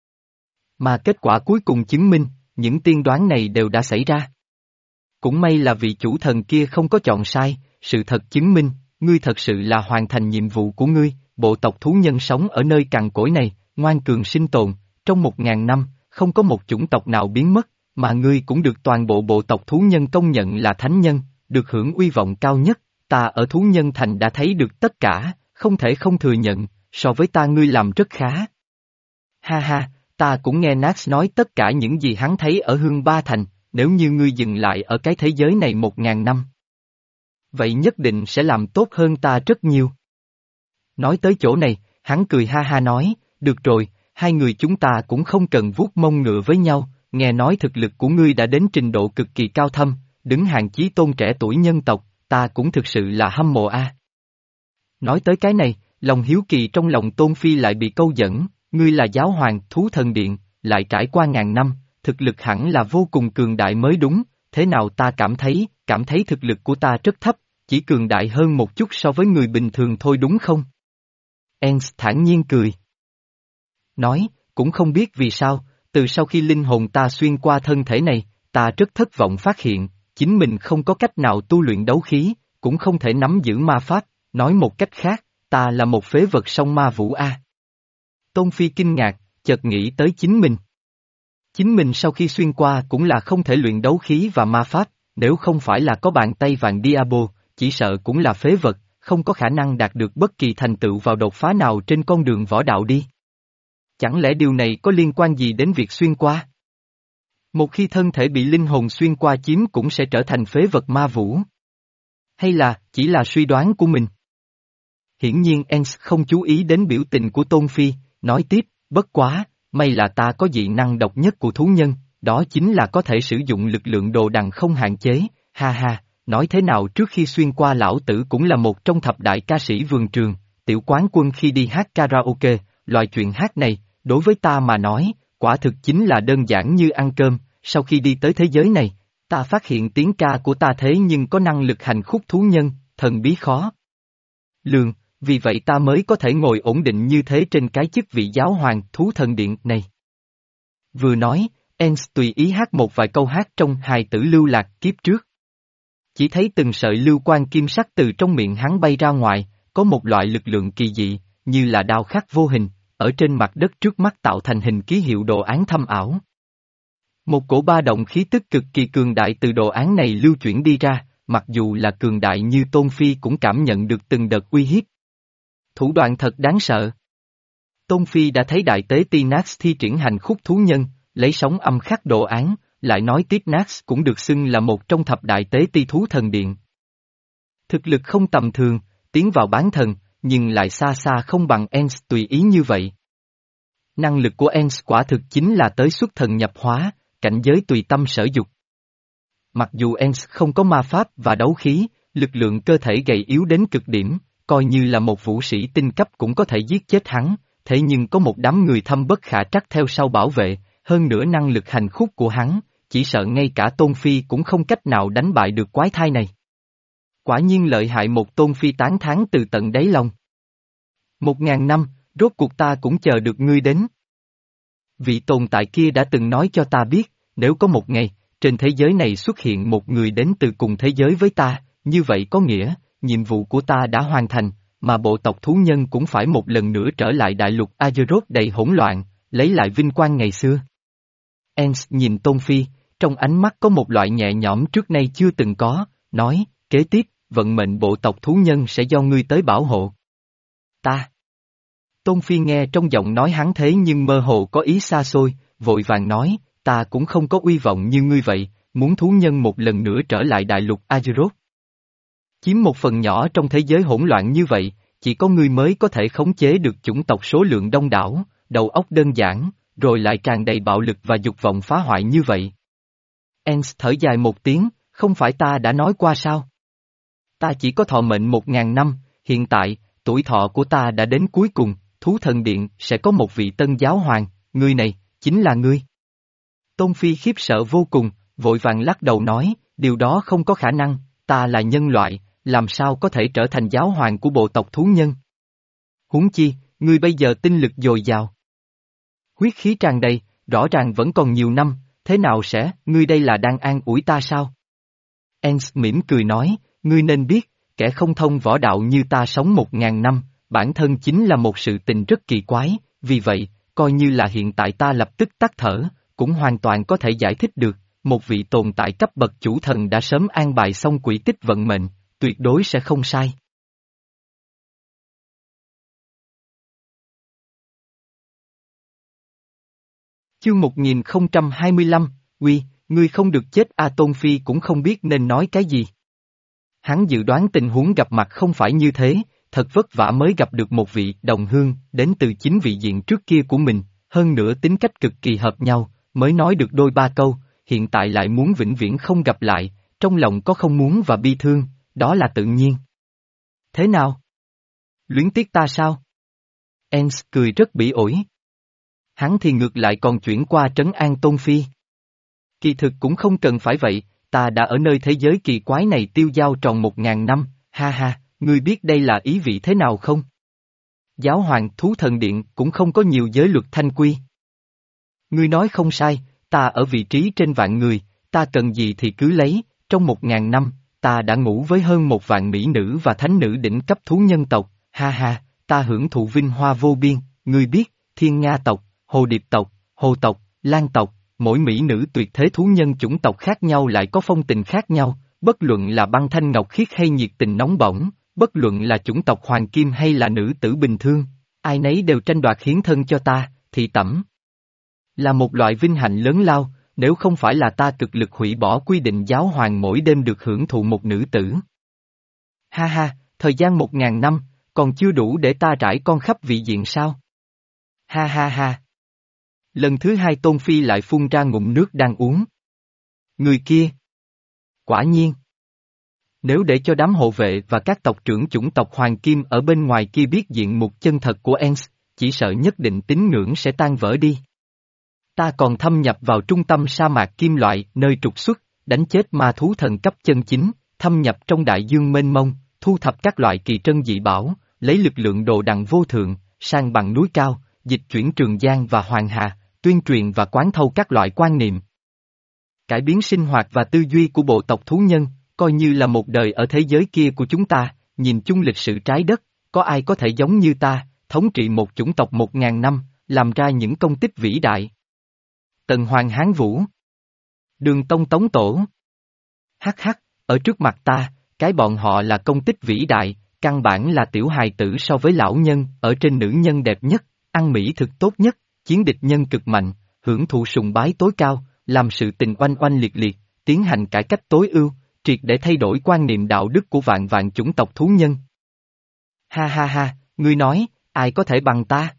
Speaker 1: Mà kết quả cuối cùng chứng minh, những tiên đoán này đều đã xảy ra. Cũng may là vị chủ thần kia không có chọn sai, sự thật chứng minh, ngươi thật sự là hoàn thành nhiệm vụ của ngươi, bộ tộc thú nhân sống ở nơi cằn cỗi này, ngoan cường sinh tồn, trong một ngàn năm, không có một chủng tộc nào biến mất, mà ngươi cũng được toàn bộ bộ tộc thú nhân công nhận là thánh nhân, được hưởng uy vọng cao nhất, ta ở thú nhân thành đã thấy được tất cả, không thể không thừa nhận, so với ta ngươi làm rất khá. Ha ha, ta cũng nghe Nax nói tất cả những gì hắn thấy ở Hương Ba Thành, nếu như ngươi dừng lại ở cái thế giới này một ngàn năm. Vậy nhất định sẽ làm tốt hơn ta rất nhiều. Nói tới chỗ này, hắn cười ha ha nói, được rồi, hai người chúng ta cũng không cần vuốt mông ngựa với nhau, nghe nói thực lực của ngươi đã đến trình độ cực kỳ cao thâm, đứng hàng chí tôn trẻ tuổi nhân tộc, ta cũng thực sự là hâm mộ a. Nói tới cái này, lòng hiếu kỳ trong lòng Tôn Phi lại bị câu dẫn, ngươi là giáo hoàng thú thần điện, lại trải qua ngàn năm, thực lực hẳn là vô cùng cường đại mới đúng, thế nào ta cảm thấy, cảm thấy thực lực của ta rất thấp, chỉ cường đại hơn một chút so với người bình thường thôi đúng không? Ens thản nhiên cười. Nói, cũng không biết vì sao, từ sau khi linh hồn ta xuyên qua thân thể này, ta rất thất vọng phát hiện, chính mình không có cách nào tu luyện đấu khí, cũng không thể nắm giữ ma pháp, nói một cách khác, ta là một phế vật song ma vũ A. Tôn Phi kinh ngạc, chợt nghĩ tới chính mình. Chính mình sau khi xuyên qua cũng là không thể luyện đấu khí và ma pháp, nếu không phải là có bàn tay vàng Diabo, chỉ sợ cũng là phế vật, không có khả năng đạt được bất kỳ thành tựu vào đột phá nào trên con đường võ đạo đi. Chẳng lẽ điều này có liên quan gì đến việc xuyên qua? Một khi thân thể bị linh hồn xuyên qua chiếm cũng sẽ trở thành phế vật ma vũ. Hay là, chỉ là suy đoán của mình? Hiển nhiên Ens không chú ý đến biểu tình của Tôn Phi, nói tiếp, bất quá, may là ta có dị năng độc nhất của thú nhân, đó chính là có thể sử dụng lực lượng đồ đằng không hạn chế, ha ha, nói thế nào trước khi xuyên qua lão tử cũng là một trong thập đại ca sĩ vườn trường, tiểu quán quân khi đi hát karaoke, loại chuyện hát này, đối với ta mà nói, quả thực chính là đơn giản như ăn cơm, sau khi đi tới thế giới này, ta phát hiện tiếng ca của ta thế nhưng có năng lực hành khúc thú nhân, thần bí khó lường, vì vậy ta mới có thể ngồi ổn định như thế trên cái chức vị giáo hoàng thú thần điện này. Vừa nói, Ens tùy ý hát một vài câu hát trong hài tử lưu lạc kiếp trước. Chỉ thấy từng sợi lưu quan kim sắc từ trong miệng hắn bay ra ngoài, có một loại lực lượng kỳ dị, như là đao khắc vô hình, ở trên mặt đất trước mắt tạo thành hình ký hiệu đồ án thâm ảo. Một cổ ba động khí tức cực kỳ cường đại từ đồ án này lưu chuyển đi ra, mặc dù là cường đại như Tôn Phi cũng cảm nhận được từng đợt uy hiếp. Thủ đoạn thật đáng sợ. Tôn Phi đã thấy đại tế ti Nax thi triển hành khúc thú nhân, lấy sóng âm khắc đồ án, lại nói tiếp Nax cũng được xưng là một trong thập đại tế ti thú thần điện. Thực lực không tầm thường, tiến vào bán thần, nhưng lại xa xa không bằng Ens tùy ý như vậy. Năng lực của Ens quả thực chính là tới xuất thần nhập hóa, cảnh giới tùy tâm sở dục. Mặc dù Ens không có ma pháp và đấu khí, lực lượng cơ thể gầy yếu đến cực điểm, coi như là một vũ sĩ tinh cấp cũng có thể giết chết hắn, thế nhưng có một đám người thâm bất khả trắc theo sau bảo vệ, hơn nữa năng lực hành khúc của hắn, chỉ sợ ngay cả Tôn Phi cũng không cách nào đánh bại được quái thai này. Quả nhiên lợi hại, một Tôn Phi tán thán từ tận đáy lòng. Một ngàn năm, rốt cuộc ta cũng chờ được ngươi đến. Vị tồn tại kia đã từng nói cho ta biết, nếu có một ngày, trên thế giới này xuất hiện một người đến từ cùng thế giới với ta, như vậy có nghĩa, nhiệm vụ của ta đã hoàn thành, mà bộ tộc thú nhân cũng phải một lần nữa trở lại đại lục Azeroth đầy hỗn loạn, lấy lại vinh quang ngày xưa. Ens nhìn Tôn Phi, trong ánh mắt có một loại nhẹ nhõm trước nay chưa từng có, nói, kế tiếp, vận mệnh bộ tộc thú nhân sẽ do ngươi tới bảo hộ. Ta. Tôn Phi nghe trong giọng nói hắn thế nhưng mơ hồ có ý xa xôi, vội vàng nói, ta cũng không có uy vọng như ngươi vậy, muốn thú nhân một lần nữa trở lại đại lục Azeroth. Chiếm một phần nhỏ trong thế giới hỗn loạn như vậy, chỉ có ngươi mới có thể khống chế được chủng tộc số lượng đông đảo, đầu óc đơn giản, rồi lại tràn đầy bạo lực và dục vọng phá hoại như vậy. Ens thở dài một tiếng, không phải ta đã nói qua sao? Ta chỉ có thọ mệnh một ngàn năm, hiện tại, tuổi thọ của ta đã đến cuối cùng, thú thần điện sẽ có một vị tân giáo hoàng, ngươi này, chính là ngươi. Tôn Phi khiếp sợ vô cùng, vội vàng lắc đầu nói, điều đó không có khả năng, ta là nhân loại, làm sao có thể trở thành giáo hoàng của bộ tộc thú nhân? Huống chi, ngươi bây giờ tinh lực dồi dào. Huyết khí tràn đầy, rõ ràng vẫn còn nhiều năm, thế nào sẽ, ngươi đây là đang an ủi ta sao? Ens mỉm cười nói, ngươi nên biết, kẻ không thông võ đạo như ta sống một ngàn năm, bản thân chính là một sự tình rất kỳ quái, vì vậy, coi như là hiện tại ta lập tức tắt thở, cũng hoàn toàn có thể giải thích được, một vị tồn tại cấp bậc chủ thần đã sớm an bài xong quỹ tích vận mệnh, tuyệt đối sẽ không sai. Chương một nghìn không trăm hai mươi lăm, Uy, ngươi không được chết A Tôn Phi cũng không biết nên nói cái gì. Hắn dự đoán tình huống gặp mặt không phải như thế, thật vất vả mới gặp được một vị đồng hương đến từ chính vị diện trước kia của mình, hơn nữa tính cách cực kỳ hợp nhau, mới nói được đôi ba câu, hiện tại lại muốn vĩnh viễn không gặp lại, trong lòng có không muốn và bi thương, đó là tự nhiên. Thế nào? Luyến tiếc ta sao? Ens cười rất bỉ ổi. Hắn thì ngược lại còn chuyển qua trấn an Tôn Phi. Kỳ thực cũng không cần phải vậy, ta đã ở nơi thế giới kỳ quái này tiêu dao tròn một ngàn năm, ha ha, ngươi biết đây là ý vị thế nào không? Giáo hoàng thú thần điện cũng không có nhiều giới luật thanh quy. Ngươi nói không sai, ta ở vị trí trên vạn người, ta cần gì thì cứ lấy, trong một ngàn năm, ta đã ngủ với hơn một vạn mỹ nữ và thánh nữ đỉnh cấp thú nhân tộc, ha ha, ta hưởng thụ vinh hoa vô biên, ngươi biết, thiên nga tộc, hồ điệp tộc, hồ tộc, lan tộc, mỗi mỹ nữ tuyệt thế thú nhân chủng tộc khác nhau lại có phong tình khác nhau, bất luận là băng thanh ngọc khiết hay nhiệt tình nóng bỏng, bất luận là chủng tộc hoàng kim hay là nữ tử bình thường, ai nấy đều tranh đoạt hiến thân cho ta, thị tẩm. Là một loại vinh hạnh lớn lao, nếu không phải là ta cực lực hủy bỏ quy định giáo hoàng mỗi đêm được hưởng thụ một nữ tử. Ha ha, thời gian một ngàn năm, còn chưa đủ để ta trải con khắp vị diện sao? Ha ha ha. Lần thứ hai Tôn Phi lại phun ra ngụm nước đang uống. Người kia. Quả nhiên. Nếu để cho đám hộ vệ và các tộc trưởng chủng tộc Hoàng Kim ở bên ngoài kia biết diện mục chân thật của Ens, chỉ sợ nhất định tín ngưỡng sẽ tan vỡ đi. Ta còn thâm nhập vào trung tâm sa mạc kim loại nơi trục xuất, đánh chết ma thú thần cấp chân chính, thâm nhập trong đại dương mênh mông, thu thập các loại kỳ trân dị bảo, lấy lực lượng đồ đằng vô thượng, sang bằng núi cao, dịch chuyển Trường Giang và Hoàng Hà, tuyên truyền và quán thâu các loại quan niệm. Cải biến sinh hoạt và tư duy của bộ tộc thú nhân, coi như là một đời ở thế giới kia của chúng ta, nhìn chung lịch sử trái đất, có ai có thể giống như ta, thống trị một chủng tộc một ngàn năm, làm ra những công tích vĩ đại. Tần Hoàng Hán Vũ. Đường Tông Tống Tổ. Hắc hắc, ở trước mặt ta, cái bọn họ là công tích vĩ đại, căn bản là tiểu hài tử so với lão nhân, ở trên nữ nhân đẹp nhất, ăn mỹ thực tốt nhất, chiến địch nhân cực mạnh, hưởng thụ sùng bái tối cao, làm sự tình oanh oanh liệt liệt, tiến hành cải cách tối ưu, triệt để thay đổi quan niệm đạo đức của vạn vạn chủng tộc thú nhân. Ha ha ha, ngươi nói, ai có thể bằng ta?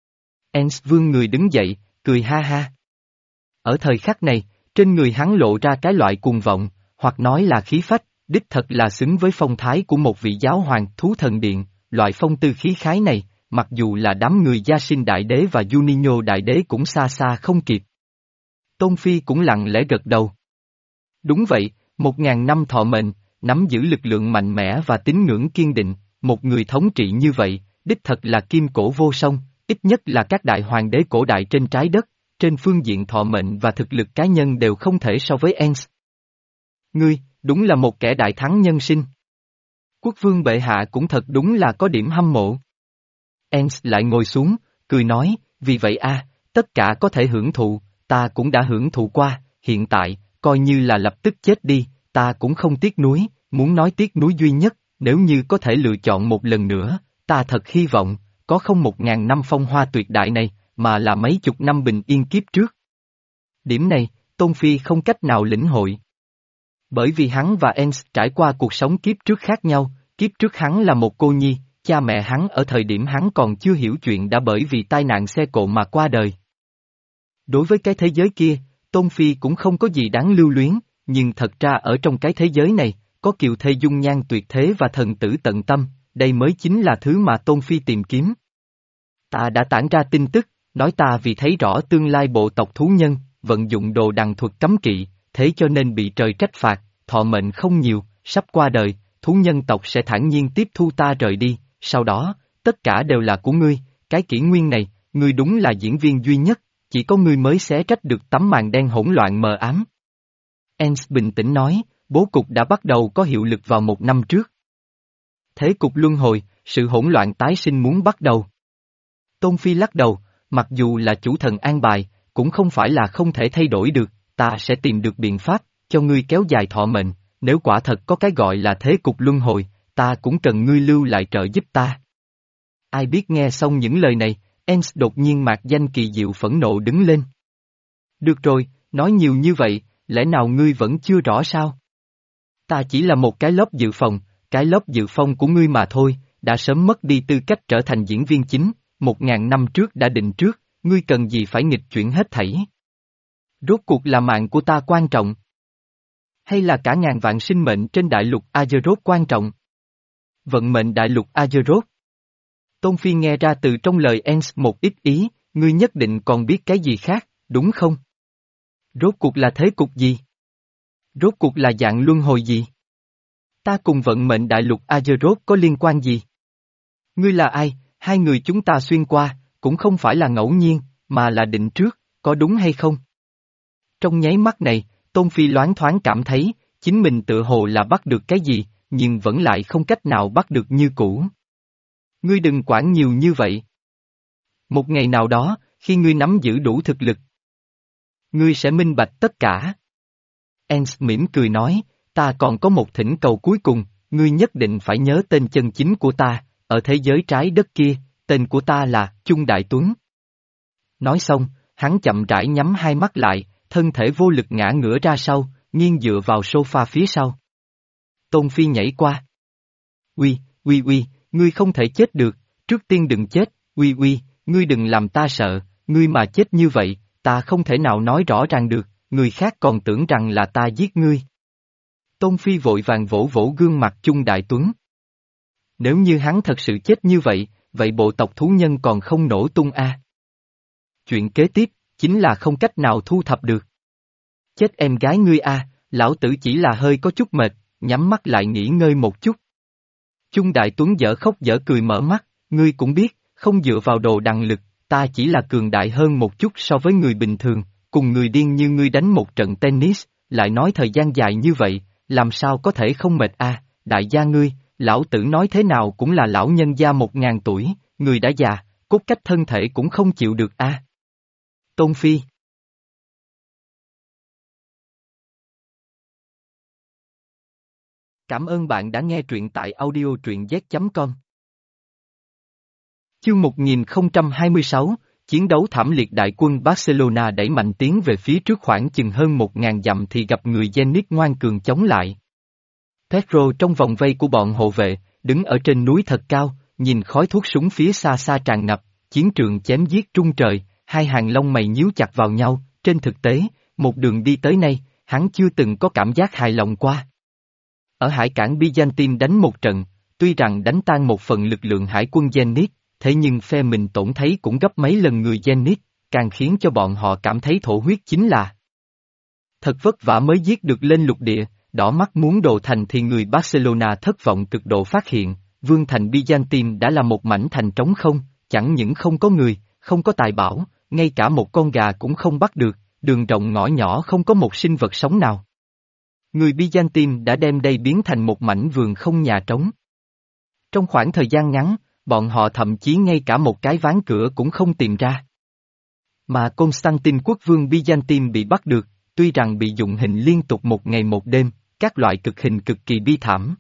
Speaker 1: Ens vương người đứng dậy, cười ha ha. Ở thời khắc này, trên người hắn lộ ra cái loại cuồng vọng, hoặc nói là khí phách, đích thật là xứng với phong thái của một vị giáo hoàng thú thần điện, loại phong tư khí khái này, mặc dù là đám người Gia Sinh Đại Đế và Juninho Đại Đế cũng xa xa không kịp. Tôn Phi cũng lặng lẽ gật đầu. Đúng vậy, một ngàn năm thọ mệnh, nắm giữ lực lượng mạnh mẽ và tín ngưỡng kiên định, một người thống trị như vậy, đích thật là kim cổ vô song, ít nhất là các đại hoàng đế cổ đại trên trái đất, trên phương diện thọ mệnh và thực lực cá nhân đều không thể so với Ens. Ngươi, đúng là một kẻ đại thắng nhân sinh. Quốc vương bệ hạ cũng thật đúng là có điểm hâm mộ. Ens lại ngồi xuống, cười nói, vì vậy a, tất cả có thể hưởng thụ, ta cũng đã hưởng thụ qua, hiện tại, coi như là lập tức chết đi, ta cũng không tiếc nuối, muốn nói tiếc nuối duy nhất, nếu như có thể lựa chọn một lần nữa, ta thật hy vọng, có không một ngàn năm phong hoa tuyệt đại này, mà là mấy chục năm bình yên kiếp trước. Điểm này, Tôn Phi không cách nào lĩnh hội. Bởi vì hắn và Ens trải qua cuộc sống kiếp trước khác nhau, kiếp trước hắn là một cô nhi, cha mẹ hắn ở thời điểm hắn còn chưa hiểu chuyện đã bởi vì tai nạn xe cộ mà qua đời. Đối với cái thế giới kia, Tôn Phi cũng không có gì đáng lưu luyến, nhưng thật ra ở trong cái thế giới này, có kiều thê dung nhan tuyệt thế và thần tử tận tâm, đây mới chính là thứ mà Tôn Phi tìm kiếm. Ta đã tản ra tin tức, nói ta vì thấy rõ tương lai bộ tộc thú nhân, vận dụng đồ đằng thuật cấm kỵ, thế cho nên bị trời trách phạt, thọ mệnh không nhiều, sắp qua đời, thú nhân tộc sẽ thản nhiên tiếp thu ta rời đi, sau đó, tất cả đều là của ngươi, cái kỷ nguyên này, ngươi đúng là diễn viên duy nhất, chỉ có ngươi mới xé trách được tấm màn đen hỗn loạn mờ ám. Ens bình tĩnh nói, bố cục đã bắt đầu có hiệu lực vào một năm trước. Thế cục luân hồi, sự hỗn loạn tái sinh muốn bắt đầu. Tôn Phi lắc đầu, mặc dù là chủ thần an bài, cũng không phải là không thể thay đổi được, ta sẽ tìm được biện pháp, cho ngươi kéo dài thọ mệnh, nếu quả thật có cái gọi là thế cục luân hồi, ta cũng cần ngươi lưu lại trợ giúp ta. Ai biết nghe xong những lời này, Ens đột nhiên mạc danh kỳ diệu phẫn nộ đứng lên. Được rồi, nói nhiều như vậy, lẽ nào ngươi vẫn chưa rõ sao? Ta chỉ là một cái lớp dự phòng, cái lớp dự phòng của ngươi mà thôi, đã sớm mất đi tư cách trở thành diễn viên chính, một ngàn năm trước đã định trước, ngươi cần gì phải nghịch chuyển hết thảy? Rốt cuộc là mạng của ta quan trọng? Hay là cả ngàn vạn sinh mệnh trên đại lục Azeroth quan trọng? Vận mệnh đại lục Azeroth. Tôn Phi nghe ra từ trong lời Ens một ít ý, ngươi nhất định còn biết cái gì khác, đúng không? Rốt cuộc là thế cục gì? Rốt cuộc là dạng luân hồi gì? Ta cùng vận mệnh đại lục Azeroth có liên quan gì? Ngươi là ai, hai người chúng ta xuyên qua, cũng không phải là ngẫu nhiên, mà là định trước, có đúng hay không? Trong nháy mắt này, Tôn Phi loáng thoáng cảm thấy, chính mình tự hồ là bắt được cái gì, nhưng vẫn lại không cách nào bắt được như cũ. Ngươi đừng quản nhiều như vậy. Một ngày nào đó, khi ngươi nắm giữ đủ thực lực, ngươi sẽ minh bạch tất cả. Ens mỉm cười nói, ta còn có một thỉnh cầu cuối cùng, ngươi nhất định phải nhớ tên chân chính của ta, ở thế giới trái đất kia, tên của ta là Chung Đại Tuấn. Nói xong, hắn chậm rãi nhắm hai mắt lại, thân thể vô lực ngã ngửa ra sau, nghiêng dựa vào sofa phía sau. Tôn Phi nhảy qua. Uy, uy uy, ngươi không thể chết được, trước tiên đừng chết, uy uy, ngươi đừng làm ta sợ, ngươi mà chết như vậy, ta không thể nào nói rõ ràng được, người khác còn tưởng rằng là ta giết ngươi. Tôn Phi vội vàng vỗ vỗ gương mặt Chung Đại Tuấn. Nếu như hắn thật sự chết như vậy, vậy bộ tộc thú nhân còn không nổ tung a. À. Chuyện kế tiếp, chính là không cách nào thu thập được. Chết em gái ngươi a, à, lão tử chỉ là hơi có chút mệt, nhắm mắt lại nghỉ ngơi một chút. Chung Đại Tuấn dở khóc dở cười mở mắt, ngươi cũng biết, không dựa vào đồ đằng lực, ta chỉ là cường đại hơn một chút so với người bình thường, cùng người điên như ngươi đánh một trận tennis, lại nói thời gian dài như vậy, làm sao có thể không mệt a, à, đại gia ngươi, lão tử nói thế nào cũng là lão nhân gia một ngàn tuổi, người đã già, cốt cách thân thể cũng không chịu được a. À. Tôn Phi. Cảm ơn bạn đã nghe truyện tại audio truyện z chấm com. Chương một nghìn không trăm hai mươi sáu, chiến đấu thảm liệt đại quân Barcelona đẩy mạnh tiến về phía trước khoảng chừng hơn một ngàn dặm thì gặp người Zenit ngoan cường chống lại. Pedro trong vòng vây của bọn hộ vệ, đứng ở trên núi thật cao, nhìn khói thuốc súng phía xa xa tràn ngập, chiến trường chém giết trung trời, hai hàng lông mày nhíu chặt vào nhau, trên thực tế, một đường đi tới nay, hắn chưa từng có cảm giác hài lòng qua. Ở hải cảng Byzantine đánh một trận, tuy rằng đánh tan một phần lực lượng hải quân Zenit, thế nhưng phe mình tổn thấy cũng gấp mấy lần người Zenit, càng khiến cho bọn họ cảm thấy thổ huyết chính là thật vất vả mới giết được lên lục địa, đỏ mắt muốn đồ thành thì người Barcelona thất vọng cực độ phát hiện, vương thành Byzantine đã là một mảnh thành trống không, chẳng những không có người, không có tài bảo, ngay cả một con gà cũng không bắt được, đường rộng ngõ nhỏ không có một sinh vật sống nào. Người Byzantine đã đem đây biến thành một mảnh vườn không nhà trống. Trong khoảng thời gian ngắn, bọn họ thậm chí ngay cả một cái ván cửa cũng không tìm ra. Mà Constantine quốc vương Byzantine bị bắt được, tuy rằng bị dụng hình liên tục một ngày một đêm, các loại cực hình cực kỳ bi thảm.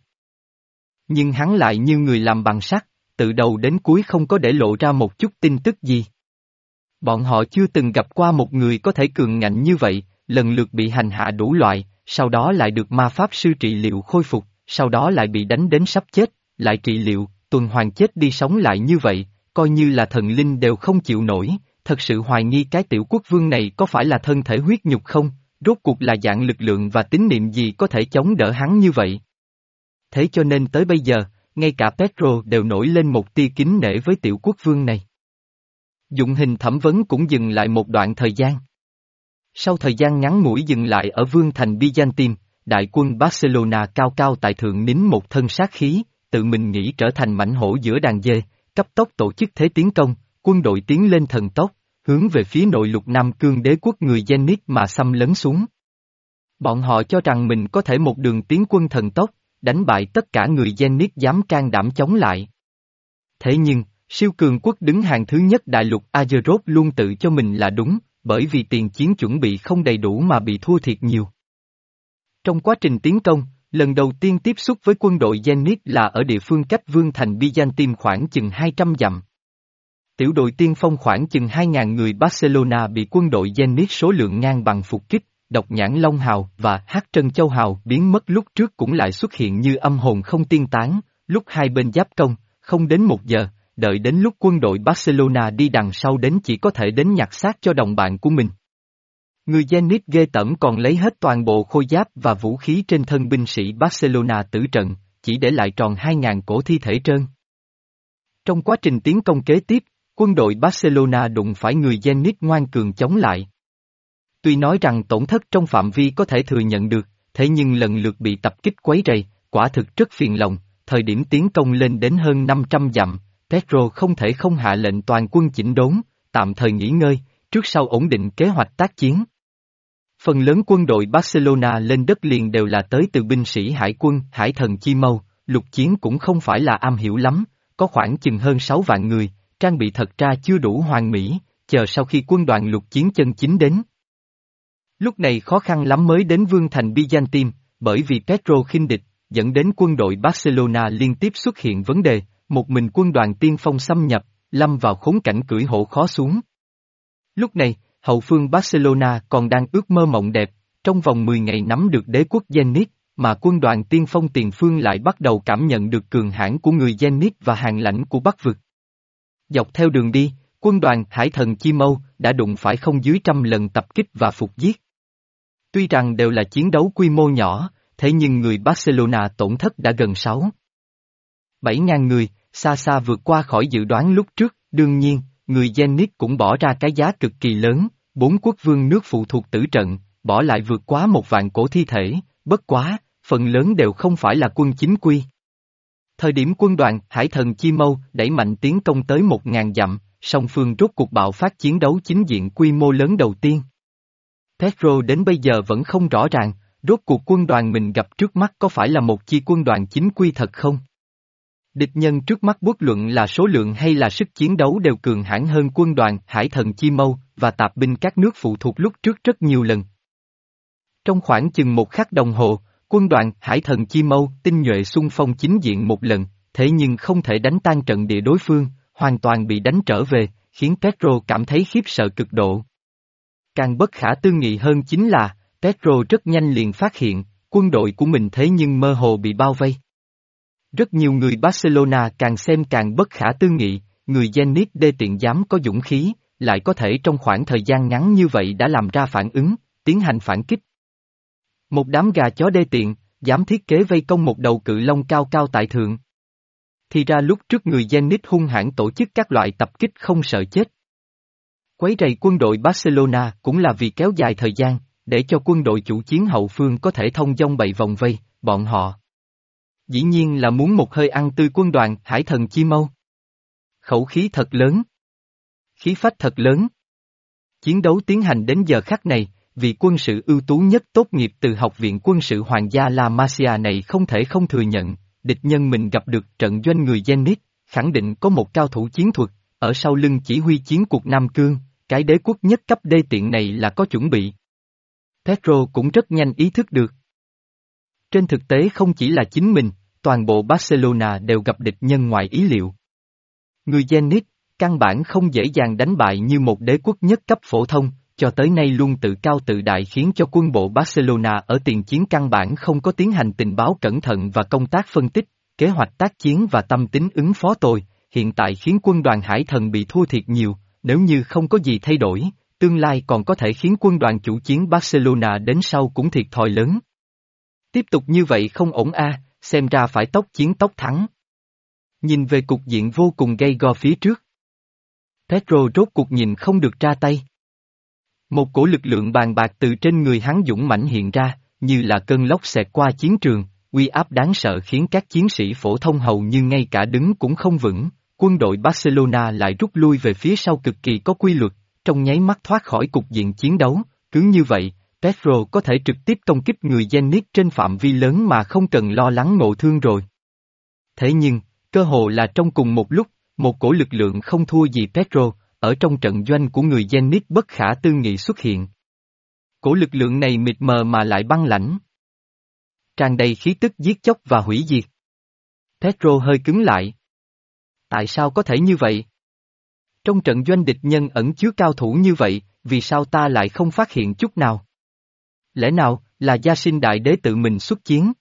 Speaker 1: Nhưng hắn lại như người làm bằng sắt, từ đầu đến cuối không có để lộ ra một chút tin tức gì. Bọn họ chưa từng gặp qua một người có thể cường ngạnh như vậy, lần lượt bị hành hạ đủ loại, sau đó lại được ma pháp sư trị liệu khôi phục, sau đó lại bị đánh đến sắp chết, lại trị liệu, tuần hoàn chết đi sống lại như vậy, coi như là thần linh đều không chịu nổi, thật sự hoài nghi cái tiểu quốc vương này có phải là thân thể huyết nhục không, rốt cuộc là dạng lực lượng và tín niệm gì có thể chống đỡ hắn như vậy. Thế cho nên tới bây giờ, ngay cả Pedro đều nổi lên một tia kính nể với tiểu quốc vương này. Dụng hình thẩm vấn cũng dừng lại một đoạn thời gian. Sau thời gian ngắn ngủi dừng lại ở vương thành Byzantine, đại quân Barcelona cao cao tại thượng nín một thân sát khí, tự mình nghĩ trở thành mãnh hổ giữa đàn dê, cấp tốc tổ chức thế tiến công, quân đội tiến lên thần tốc, hướng về phía nội lục Nam Cương đế quốc người Zenit mà xâm lấn xuống. Bọn họ cho rằng mình có thể một đường tiến quân thần tốc, đánh bại tất cả người Zenit dám can đảm chống lại. Thế nhưng, siêu cường quốc đứng hàng thứ nhất đại lục Azeroth luôn tự cho mình là đúng, bởi vì tiền chiến chuẩn bị không đầy đủ mà bị thua thiệt nhiều. Trong quá trình tiến công, lần đầu tiên tiếp xúc với quân đội Zenit là ở địa phương cách vương thành Byzantine khoảng chừng hai trăm dặm. Tiểu đội tiên phong khoảng chừng hai nghìn người Barcelona bị quân đội Zenit số lượng ngang bằng phục kích, Độc Nhãn Long Hào và Hắc Trân Châu Hào biến mất lúc trước cũng lại xuất hiện như âm hồn không tiên tán, lúc hai bên giáp công, không đến một giờ, đợi đến lúc quân đội Barcelona đi đằng sau đến chỉ có thể đến nhặt xác cho đồng bạn của mình. Người Zenit ghê tởm còn lấy hết toàn bộ khôi giáp và vũ khí trên thân binh sĩ Barcelona tử trận, chỉ để lại tròn hai nghìn cổ thi thể trơn. Trong quá trình tiến công kế tiếp, quân đội Barcelona đụng phải người Zenit ngoan cường chống lại. Tuy nói rằng tổn thất trong phạm vi có thể thừa nhận được, thế nhưng lần lượt bị tập kích quấy rầy, quả thực rất phiền lòng, thời điểm tiến công lên đến hơn năm trăm dặm, Pedro không thể không hạ lệnh toàn quân chỉnh đốn, tạm thời nghỉ ngơi, trước sau ổn định kế hoạch tác chiến. Phần lớn quân đội Barcelona lên đất liền đều là tới từ binh sĩ hải quân, hải thần Chi Mâu, lục chiến cũng không phải là am hiểu lắm, có khoảng chừng hơn sáu vạn người, trang bị thật ra chưa đủ hoàn mỹ, chờ sau khi quân đoàn lục chiến chân chính đến. Lúc này khó khăn lắm mới đến vương thành Byzantium, bởi vì Pedro khinh địch, dẫn đến quân đội Barcelona liên tiếp xuất hiện vấn đề, một mình quân đoàn tiên phong xâm nhập, lâm vào khốn cảnh cưỡi hổ khó xuống. Lúc này, hậu phương Barcelona còn đang ước mơ mộng đẹp, trong vòng mười ngày nắm được đế quốc Zenit, mà quân đoàn tiên phong tiền phương lại bắt đầu cảm nhận được cường hãn của người Zenit và hàng lãnh của Bắc vực. Dọc theo đường đi, quân đoàn hải thần Chi Mâu đã đụng phải không dưới trăm lần tập kích và phục giết. Tuy rằng đều là chiến đấu quy mô nhỏ, thế nhưng người Barcelona tổn thất đã gần sáu bảy ngàn người, xa xa vượt qua khỏi dự đoán lúc trước, đương nhiên, người Zenit cũng bỏ ra cái giá cực kỳ lớn, bốn quốc vương nước phụ thuộc tử trận, bỏ lại vượt quá một vạn cổ thi thể, bất quá, phần lớn đều không phải là quân chính quy. Thời điểm quân đoàn hải thần Chi Mâu đẩy mạnh tiến công tới một ngàn dặm, song phương rốt cuộc bạo phát chiến đấu chính diện quy mô lớn đầu tiên. Pedro đến bây giờ vẫn không rõ ràng, rốt cuộc quân đoàn mình gặp trước mắt có phải là một chi quân đoàn chính quy thật không? Địch nhân trước mắt bất luận là số lượng hay là sức chiến đấu đều cường hãn hơn quân đoàn hải thần Chi Mâu và tạp binh các nước phụ thuộc lúc trước rất nhiều lần. Trong khoảng chừng một khắc đồng hồ, quân đoàn hải thần Chi Mâu tinh nhuệ xung phong chính diện một lần, thế nhưng không thể đánh tan trận địa đối phương, hoàn toàn bị đánh trở về, khiến Pedro cảm thấy khiếp sợ cực độ. Càng bất khả tư nghị hơn chính là, Pedro rất nhanh liền phát hiện, quân đội của mình thế nhưng mơ hồ bị bao vây. Rất nhiều người Barcelona càng xem càng bất khả tư nghị, người Zenit đê tiện dám có dũng khí, lại có thể trong khoảng thời gian ngắn như vậy đã làm ra phản ứng, tiến hành phản kích. Một đám gà chó đê tiện, dám thiết kế vây công một đầu cự long cao cao tại thượng. Thì ra lúc trước người Zenit hung hãn tổ chức các loại tập kích không sợ chết. Quấy rầy quân đội Barcelona cũng là vì kéo dài thời gian, để cho quân đội chủ chiến hậu phương có thể thông dong bày vòng vây, bọn họ. Dĩ nhiên là muốn một hơi ăn tươi quân đoàn hải thần Chi Mâu. Khẩu khí thật lớn. Khí phách thật lớn. Chiến đấu tiến hành đến giờ khắc này, vị quân sự ưu tú nhất tốt nghiệp từ Học viện Quân sự Hoàng gia La Masia này không thể không thừa nhận, địch nhân mình gặp được trận doanh người Zenit, khẳng định có một cao thủ chiến thuật, ở sau lưng chỉ huy chiến cuộc Nam Cương, cái đế quốc nhất cấp đê tiện này là có chuẩn bị. Pedro cũng rất nhanh ý thức được. Trên thực tế không chỉ là chính mình, toàn bộ Barcelona đều gặp địch nhân ngoài ý liệu. Người Zenit, căn bản không dễ dàng đánh bại như một đế quốc nhất cấp phổ thông, cho tới nay luôn tự cao tự đại khiến cho quân bộ Barcelona ở tiền chiến căn bản không có tiến hành tình báo cẩn thận và công tác phân tích, kế hoạch tác chiến và tâm tính ứng phó tồi, hiện tại khiến quân đoàn hải thần bị thua thiệt nhiều, nếu như không có gì thay đổi, tương lai còn có thể khiến quân đoàn chủ chiến Barcelona đến sau cũng thiệt thòi lớn. Tiếp tục như vậy không ổn a, xem ra phải tốc chiến tốc thắng. Nhìn về cục diện vô cùng gay go phía trước. Pedro rốt cuộc nhìn không được ra tay. Một cổ lực lượng bàn bạc từ trên người hắn dũng mãnh hiện ra, như là cơn lốc xẹt qua chiến trường, uy áp đáng sợ khiến các chiến sĩ phổ thông hầu như ngay cả đứng cũng không vững, quân đội Barcelona lại rút lui về phía sau cực kỳ có quy luật, trong nháy mắt thoát khỏi cục diện chiến đấu, cứ như vậy, Pedro có thể trực tiếp công kích người Zenit trên phạm vi lớn mà không cần lo lắng ngộ thương rồi. Thế nhưng, cơ hồ là trong cùng một lúc, một cổ lực lượng không thua gì Pedro, ở trong trận doanh của người Zenit bất khả tư nghị xuất hiện. Cổ lực lượng này mịt mờ mà lại băng lãnh. Tràn đầy khí tức giết chóc và hủy diệt. Pedro hơi cứng lại. Tại sao có thể như vậy? Trong trận doanh địch nhân ẩn chứa cao thủ như vậy, vì sao ta lại không phát hiện chút nào? Lẽ nào, là Gia Sinh Đại Đế tự mình xuất chiến?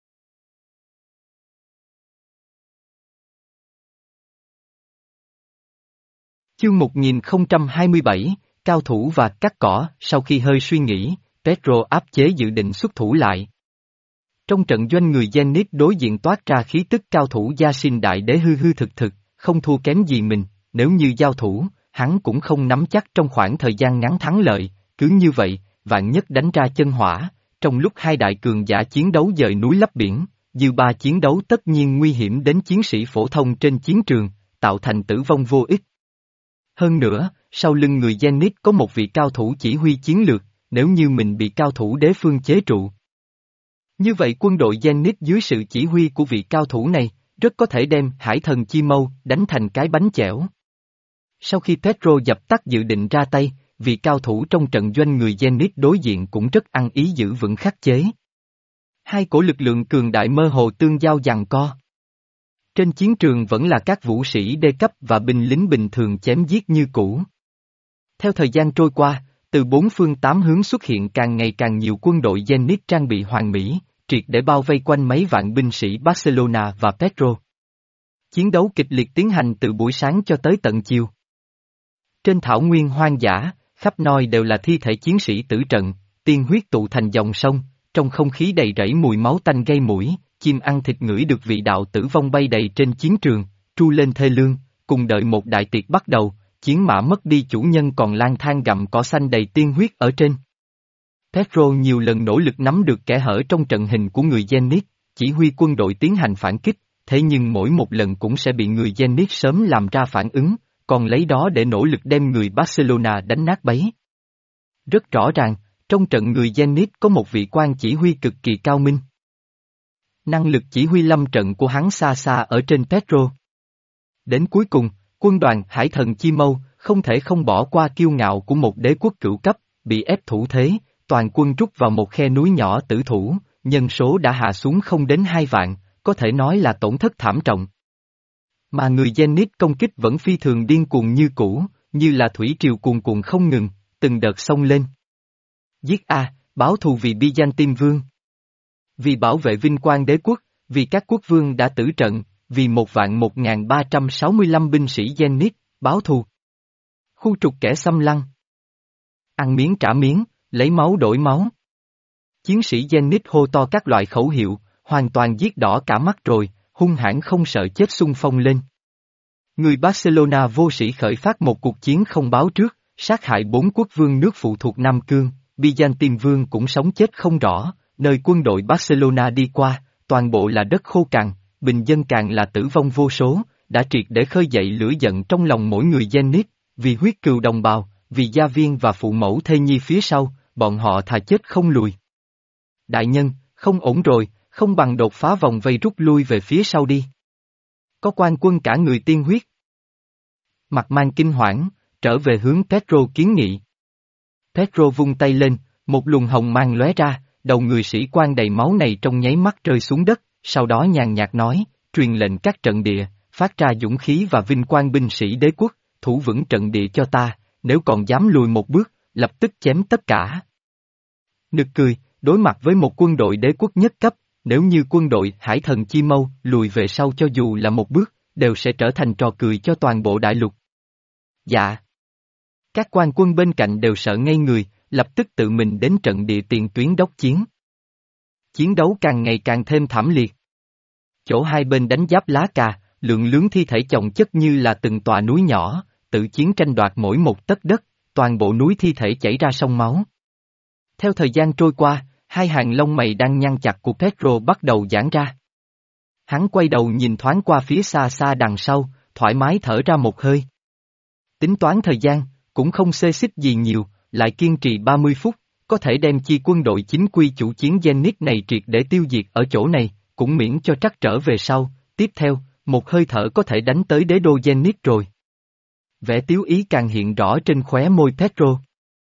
Speaker 1: Chương một nghìn không trăm hai mươi bảy, Cao thủ và cắt cỏ, sau khi hơi suy nghĩ, Pedro áp chế dự định xuất thủ lại. Trong trận doanh người Zenit đối diện toát ra khí tức cao thủ Gia Sinh Đại Đế hư hư thực thực, không thua kém gì mình, nếu như giao thủ, hắn cũng không nắm chắc trong khoảng thời gian ngắn thắng lợi, cứ như vậy, vạn nhất đánh ra chân hỏa, trong lúc hai đại cường giả chiến đấu dời núi lấp biển, dư ba chiến đấu tất nhiên nguy hiểm đến chiến sĩ phổ thông trên chiến trường, tạo thành tử vong vô ích. Hơn nữa, sau lưng người Zenith có một vị cao thủ chỉ huy chiến lược, nếu như mình bị cao thủ đế phương chế trụ. Như vậy quân đội Zenith dưới sự chỉ huy của vị cao thủ này, rất có thể đem hải thần chi mâu đánh thành cái bánh chẻo. Sau khi Pedro dập tắt dự định ra tay, vị cao thủ trong trận doanh người Zenith đối diện cũng rất ăn ý giữ vững khắc chế. Hai cổ lực lượng cường đại mơ hồ tương giao giằng co. Trên chiến trường vẫn là các vũ sĩ đê cấp và binh lính bình thường chém giết như cũ. Theo thời gian trôi qua, từ bốn phương tám hướng xuất hiện càng ngày càng nhiều quân đội Zenith trang bị hoàn mỹ, triệt để bao vây quanh mấy vạn binh sĩ Barcelona và Pedro. Chiến đấu kịch liệt tiến hành từ buổi sáng cho tới tận chiều. Trên thảo nguyên hoang dã, khắp nơi đều là thi thể chiến sĩ tử trận, tiên huyết tụ thành dòng sông, trong không khí đầy rẫy mùi máu tanh gây mũi, chim ăn thịt ngửi được vị đạo tử vong bay đầy trên chiến trường, tru lên thê lương, cùng đợi một đại tiệc bắt đầu, chiến mã mất đi chủ nhân còn lang thang gặm cỏ xanh đầy tiên huyết ở trên. Pedro nhiều lần nỗ lực nắm được kẽ hở trong trận hình của người Zenith, chỉ huy quân đội tiến hành phản kích, thế nhưng mỗi một lần cũng sẽ bị người Zenith sớm làm ra phản ứng, còn lấy đó để nỗ lực đem người Barcelona đánh nát bấy. Rất rõ ràng, trong trận người Zenith có một vị quan chỉ huy cực kỳ cao minh. Năng lực chỉ huy lâm trận của hắn xa xa ở trên Pedro. Đến cuối cùng, quân đoàn Hải thần Chi Mâu không thể không bỏ qua kiêu ngạo của một đế quốc cửu cấp, bị ép thủ thế, toàn quân rút vào một khe núi nhỏ tử thủ, nhân số đã hạ xuống không đến hai vạn, có thể nói là tổn thất thảm trọng. Mà người Zenith công kích vẫn phi thường điên cuồng như cũ, như là thủy triều cuồn cuộn không ngừng, từng đợt xông lên. Giết A, báo thù vì Byzantine vương. Vì bảo vệ vinh quang đế quốc, vì các quốc vương đã tử trận, vì một vạn một ngàn ba trăm sáu mươi lăm binh sĩ Zenith, báo thù. Khu trục kẻ xâm lăng. Ăn miếng trả miếng, lấy máu đổi máu. Chiến sĩ Zenith hô to các loại khẩu hiệu, hoàn toàn giết đỏ cả mắt rồi, hung hãn không sợ chết xung phong lên. Người Barcelona vô sĩ khởi phát một cuộc chiến không báo trước, sát hại bốn quốc vương nước phụ thuộc Nam Cương, Byzantine vương cũng sống chết không rõ, nơi quân đội Barcelona đi qua, toàn bộ là đất khô cằn, bình dân càng là tử vong vô số, đã triệt để khơi dậy lửa giận trong lòng mỗi người Zenith, vì huyết cừu đồng bào, vì gia viên và phụ mẫu thê nhi phía sau, bọn họ thà chết không lùi. Đại nhân, không ổn rồi, không bằng đột phá vòng vây rút lui về phía sau đi. Có quan quân cả người tiên huyết. Mặt mang kinh hoảng, trở về hướng Pedro kiến nghị. Pedro vung tay lên, một luồng hồng mang lóe ra, đầu người sĩ quan đầy máu này trong nháy mắt rơi xuống đất, sau đó nhàn nhạt nói, truyền lệnh các trận địa, phát ra dũng khí và vinh quang binh sĩ đế quốc, thủ vững trận địa cho ta, nếu còn dám lùi một bước, lập tức chém tất cả. Nực cười, đối mặt với một quân đội đế quốc nhất cấp, nếu như quân đội Hải thần Chi Mâu lùi về sau cho dù là một bước, đều sẽ trở thành trò cười cho toàn bộ đại lục. Dạ. Các quan quân bên cạnh đều sợ ngây người, lập tức tự mình đến trận địa tiền tuyến đốc chiến. Chiến đấu càng ngày càng thêm thảm liệt. Chỗ hai bên đánh giáp lá cà, lượng lớn thi thể chồng chất như là từng tòa núi nhỏ, tự chiến tranh đoạt mỗi một tấc đất, toàn bộ núi thi thể chảy ra sông máu. Theo thời gian trôi qua, hai hàng lông mày đang nhăn chặt của Pedro bắt đầu giãn ra. Hắn quay đầu nhìn thoáng qua phía xa xa đằng sau, thoải mái thở ra một hơi. Tính toán thời gian, cũng không xê xích gì nhiều, lại kiên trì ba mươi phút, có thể đem chi quân đội chính quy chủ chiến Zenith này triệt để tiêu diệt ở chỗ này, cũng miễn cho trắc trở về sau, tiếp theo, một hơi thở có thể đánh tới đế đô Zenith rồi. Vẻ tiếu ý càng hiện rõ trên khóe môi Pedro.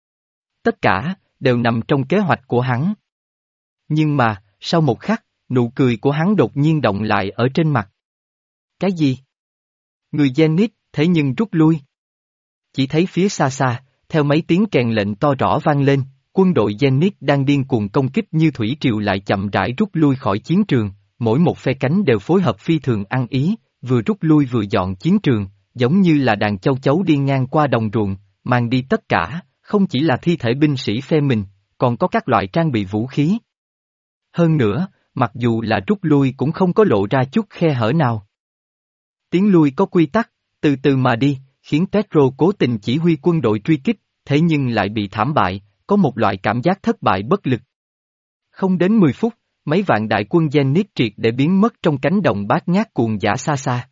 Speaker 1: Tất cả, đều nằm trong kế hoạch của hắn. Nhưng mà, sau một khắc, nụ cười của hắn đột nhiên động lại ở trên mặt. Cái gì? Người Zenith, thế nhưng rút lui. Chỉ thấy phía xa xa, theo mấy tiếng kèn lệnh to rõ vang lên, quân đội Zenith đang điên cuồng công kích như thủy triều lại chậm rãi rút lui khỏi chiến trường, mỗi một phe cánh đều phối hợp phi thường ăn ý, vừa rút lui vừa dọn chiến trường, giống như là đàn châu chấu đi ngang qua đồng ruộng, mang đi tất cả, không chỉ là thi thể binh sĩ phe mình, còn có các loại trang bị vũ khí. Hơn nữa, mặc dù là rút lui cũng không có lộ ra chút khe hở nào. Tiến lui có quy tắc, từ từ mà đi, khiến Pedro cố tình chỉ huy quân đội truy kích, thế nhưng lại bị thảm bại, có một loại cảm giác thất bại bất lực. Không đến mười phút, mấy vạn đại quân Zenith triệt để biến mất trong cánh đồng bát ngát cuồng dã xa xa.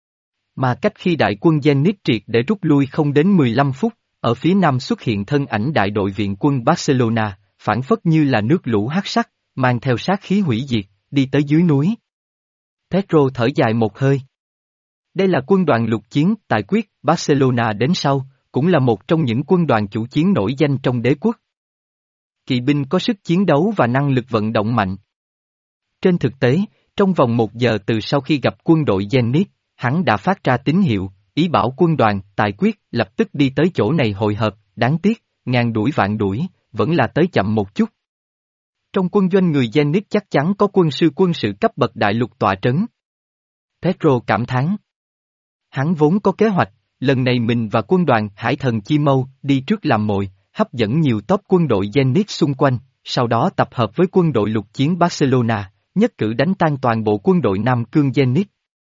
Speaker 1: Mà cách khi đại quân Zenith triệt để rút lui không đến mười lăm phút, ở phía nam xuất hiện thân ảnh đại đội viện quân Barcelona, phản phất như là nước lũ hắc sắc, mang theo sát khí hủy diệt, đi tới dưới núi. Pedro thở dài một hơi. Đây là quân đoàn lục chiến tài quyết Barcelona đến sau, cũng là một trong những quân đoàn chủ chiến nổi danh trong đế quốc. Kỵ binh có sức chiến đấu và năng lực vận động mạnh. Trên thực tế, trong vòng một giờ từ sau khi gặp quân đội Zenith, hắn đã phát ra tín hiệu, ý bảo quân đoàn tài quyết lập tức đi tới chỗ này hội hợp, đáng tiếc, ngàn đuổi vạn đuổi, vẫn là tới chậm một chút. Trong quân doanh người Zenith chắc chắn có quân sư quân sự cấp bậc đại lục tọa trấn. Pedro cảm thán. Hắn vốn có kế hoạch, lần này mình và quân đoàn Hải Thần Chi Mâu đi trước làm mồi, hấp dẫn nhiều top quân đội Zenith xung quanh, sau đó tập hợp với quân đội lục chiến Barcelona, nhất cử đánh tan toàn bộ quân đội Nam Cương Zenith.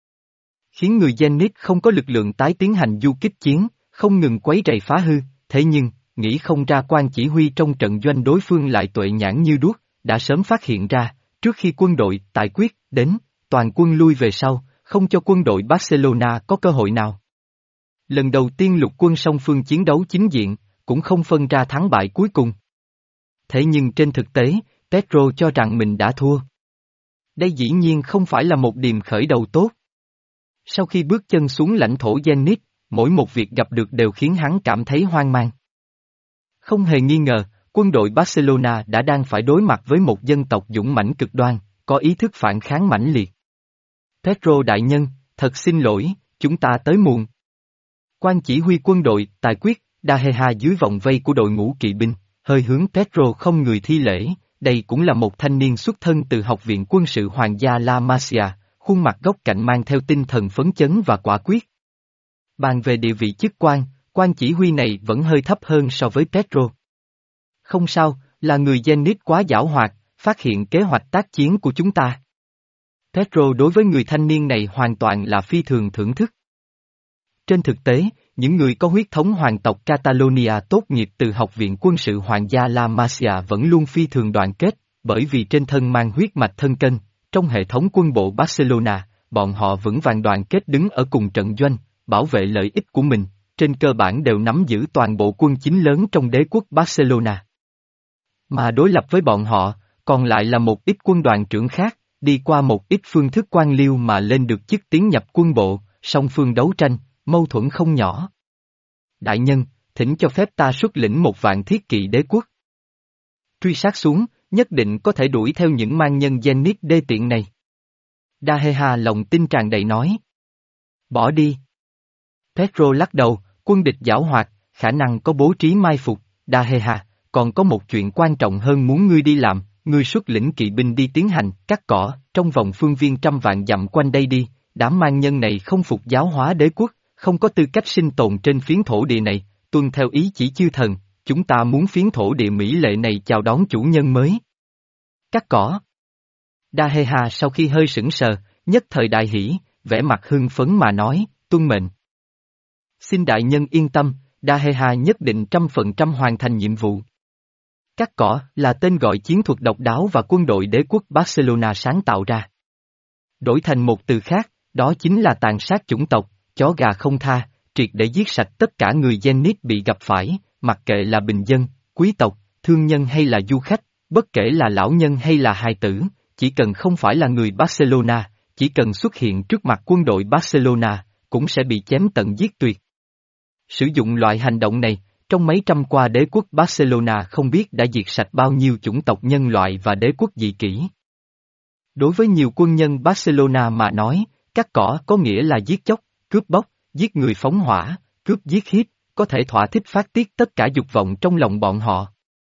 Speaker 1: Khiến người Zenith không có lực lượng tái tiến hành du kích chiến, không ngừng quấy rầy phá hư, thế nhưng, nghĩ không ra quan chỉ huy trong trận doanh đối phương lại tuệ nhãn như đuốc, đã sớm phát hiện ra, trước khi quân đội tài quyết đến, toàn quân lui về sau, không cho quân đội Barcelona có cơ hội nào. Lần đầu tiên lục quân song phương chiến đấu chính diện, cũng không phân ra thắng bại cuối cùng. Thế nhưng trên thực tế, Pedro cho rằng mình đã thua. Đây dĩ nhiên không phải là một điềm khởi đầu tốt. Sau khi bước chân xuống lãnh thổ Zenith, mỗi một việc gặp được đều khiến hắn cảm thấy hoang mang. Không hề nghi ngờ, quân đội Barcelona đã đang phải đối mặt với một dân tộc dũng mãnh cực đoan, có ý thức phản kháng mãnh liệt. Pedro đại nhân, thật xin lỗi, chúng ta tới muộn. Quan chỉ huy quân đội, tài quyết, Daheha dưới vòng vây của đội ngũ kỵ binh, hơi hướng Pedro không người thi lễ, đây cũng là một thanh niên xuất thân từ học viện quân sự hoàng gia La Masia, khuôn mặt góc cạnh mang theo tinh thần phấn chấn và quả quyết. Bàn về địa vị chức quan, quan chỉ huy này vẫn hơi thấp hơn so với Pedro. Không sao, là người Zenith quá giảo hoạt, phát hiện kế hoạch tác chiến của chúng ta. Pedro đối với người thanh niên này hoàn toàn là phi thường thưởng thức. Trên thực tế, những người có huyết thống hoàng tộc Catalonia tốt nghiệp từ học viện quân sự hoàng gia La Masia vẫn luôn phi thường đoàn kết, bởi vì trên thân mang huyết mạch thân cân, trong hệ thống quân bộ Barcelona, bọn họ vững vàng đoàn kết đứng ở cùng trận doanh, bảo vệ lợi ích của mình, trên cơ bản đều nắm giữ toàn bộ quân chính lớn trong đế quốc Barcelona. Mà đối lập với bọn họ, còn lại là một ít quân đoàn trưởng khác, đi qua một ít phương thức quan liêu mà lên được chức tiến nhập quân bộ, song phương đấu tranh, mâu thuẫn không nhỏ. Đại nhân, thỉnh cho phép ta xuất lĩnh một vạn thiết kỵ đế quốc. Truy sát xuống, nhất định có thể đuổi theo những mang nhân Zenith đê tiện này. Daheha lòng tin tràn đầy nói. Bỏ đi. Pedro lắc đầu, quân địch giảo hoạt, khả năng có bố trí mai phục, Daheha, còn có một chuyện quan trọng hơn muốn ngươi đi làm, ngươi xuất lĩnh kỵ binh đi tiến hành, cắt cỏ, trong vòng phương viên trăm vạn dặm quanh đây đi, đám mang nhân này không phục giáo hóa đế quốc, không có tư cách sinh tồn trên phiến thổ địa này, tuân theo ý chỉ chư thần, chúng ta muốn phiến thổ địa mỹ lệ này chào đón chủ nhân mới. Cắt cỏ. Daheha sau khi hơi sững sờ, nhất thời đại hỉ, vẻ mặt hưng phấn mà nói, tuân mệnh. Xin đại nhân yên tâm, Daheha nhất định trăm phần trăm hoàn thành nhiệm vụ. Cắt cỏ là tên gọi chiến thuật độc đáo và quân đội đế quốc Barcelona sáng tạo ra. Đổi thành một từ khác, đó chính là tàn sát chủng tộc, chó gà không tha, triệt để giết sạch tất cả người Zenith bị gặp phải, mặc kệ là bình dân, quý tộc, thương nhân hay là du khách, bất kể là lão nhân hay là hài tử, chỉ cần không phải là người Barcelona, chỉ cần xuất hiện trước mặt quân đội Barcelona, cũng sẽ bị chém tận giết tuyệt. Sử dụng loại hành động này, trong mấy trăm qua đế quốc Barcelona không biết đã diệt sạch bao nhiêu chủng tộc nhân loại và đế quốc dị kỷ. Đối với nhiều quân nhân Barcelona mà nói, cắt cỏ có nghĩa là giết chóc, cướp bóc, giết người phóng hỏa, cướp giết hiếp, có thể thỏa thích phát tiết tất cả dục vọng trong lòng bọn họ.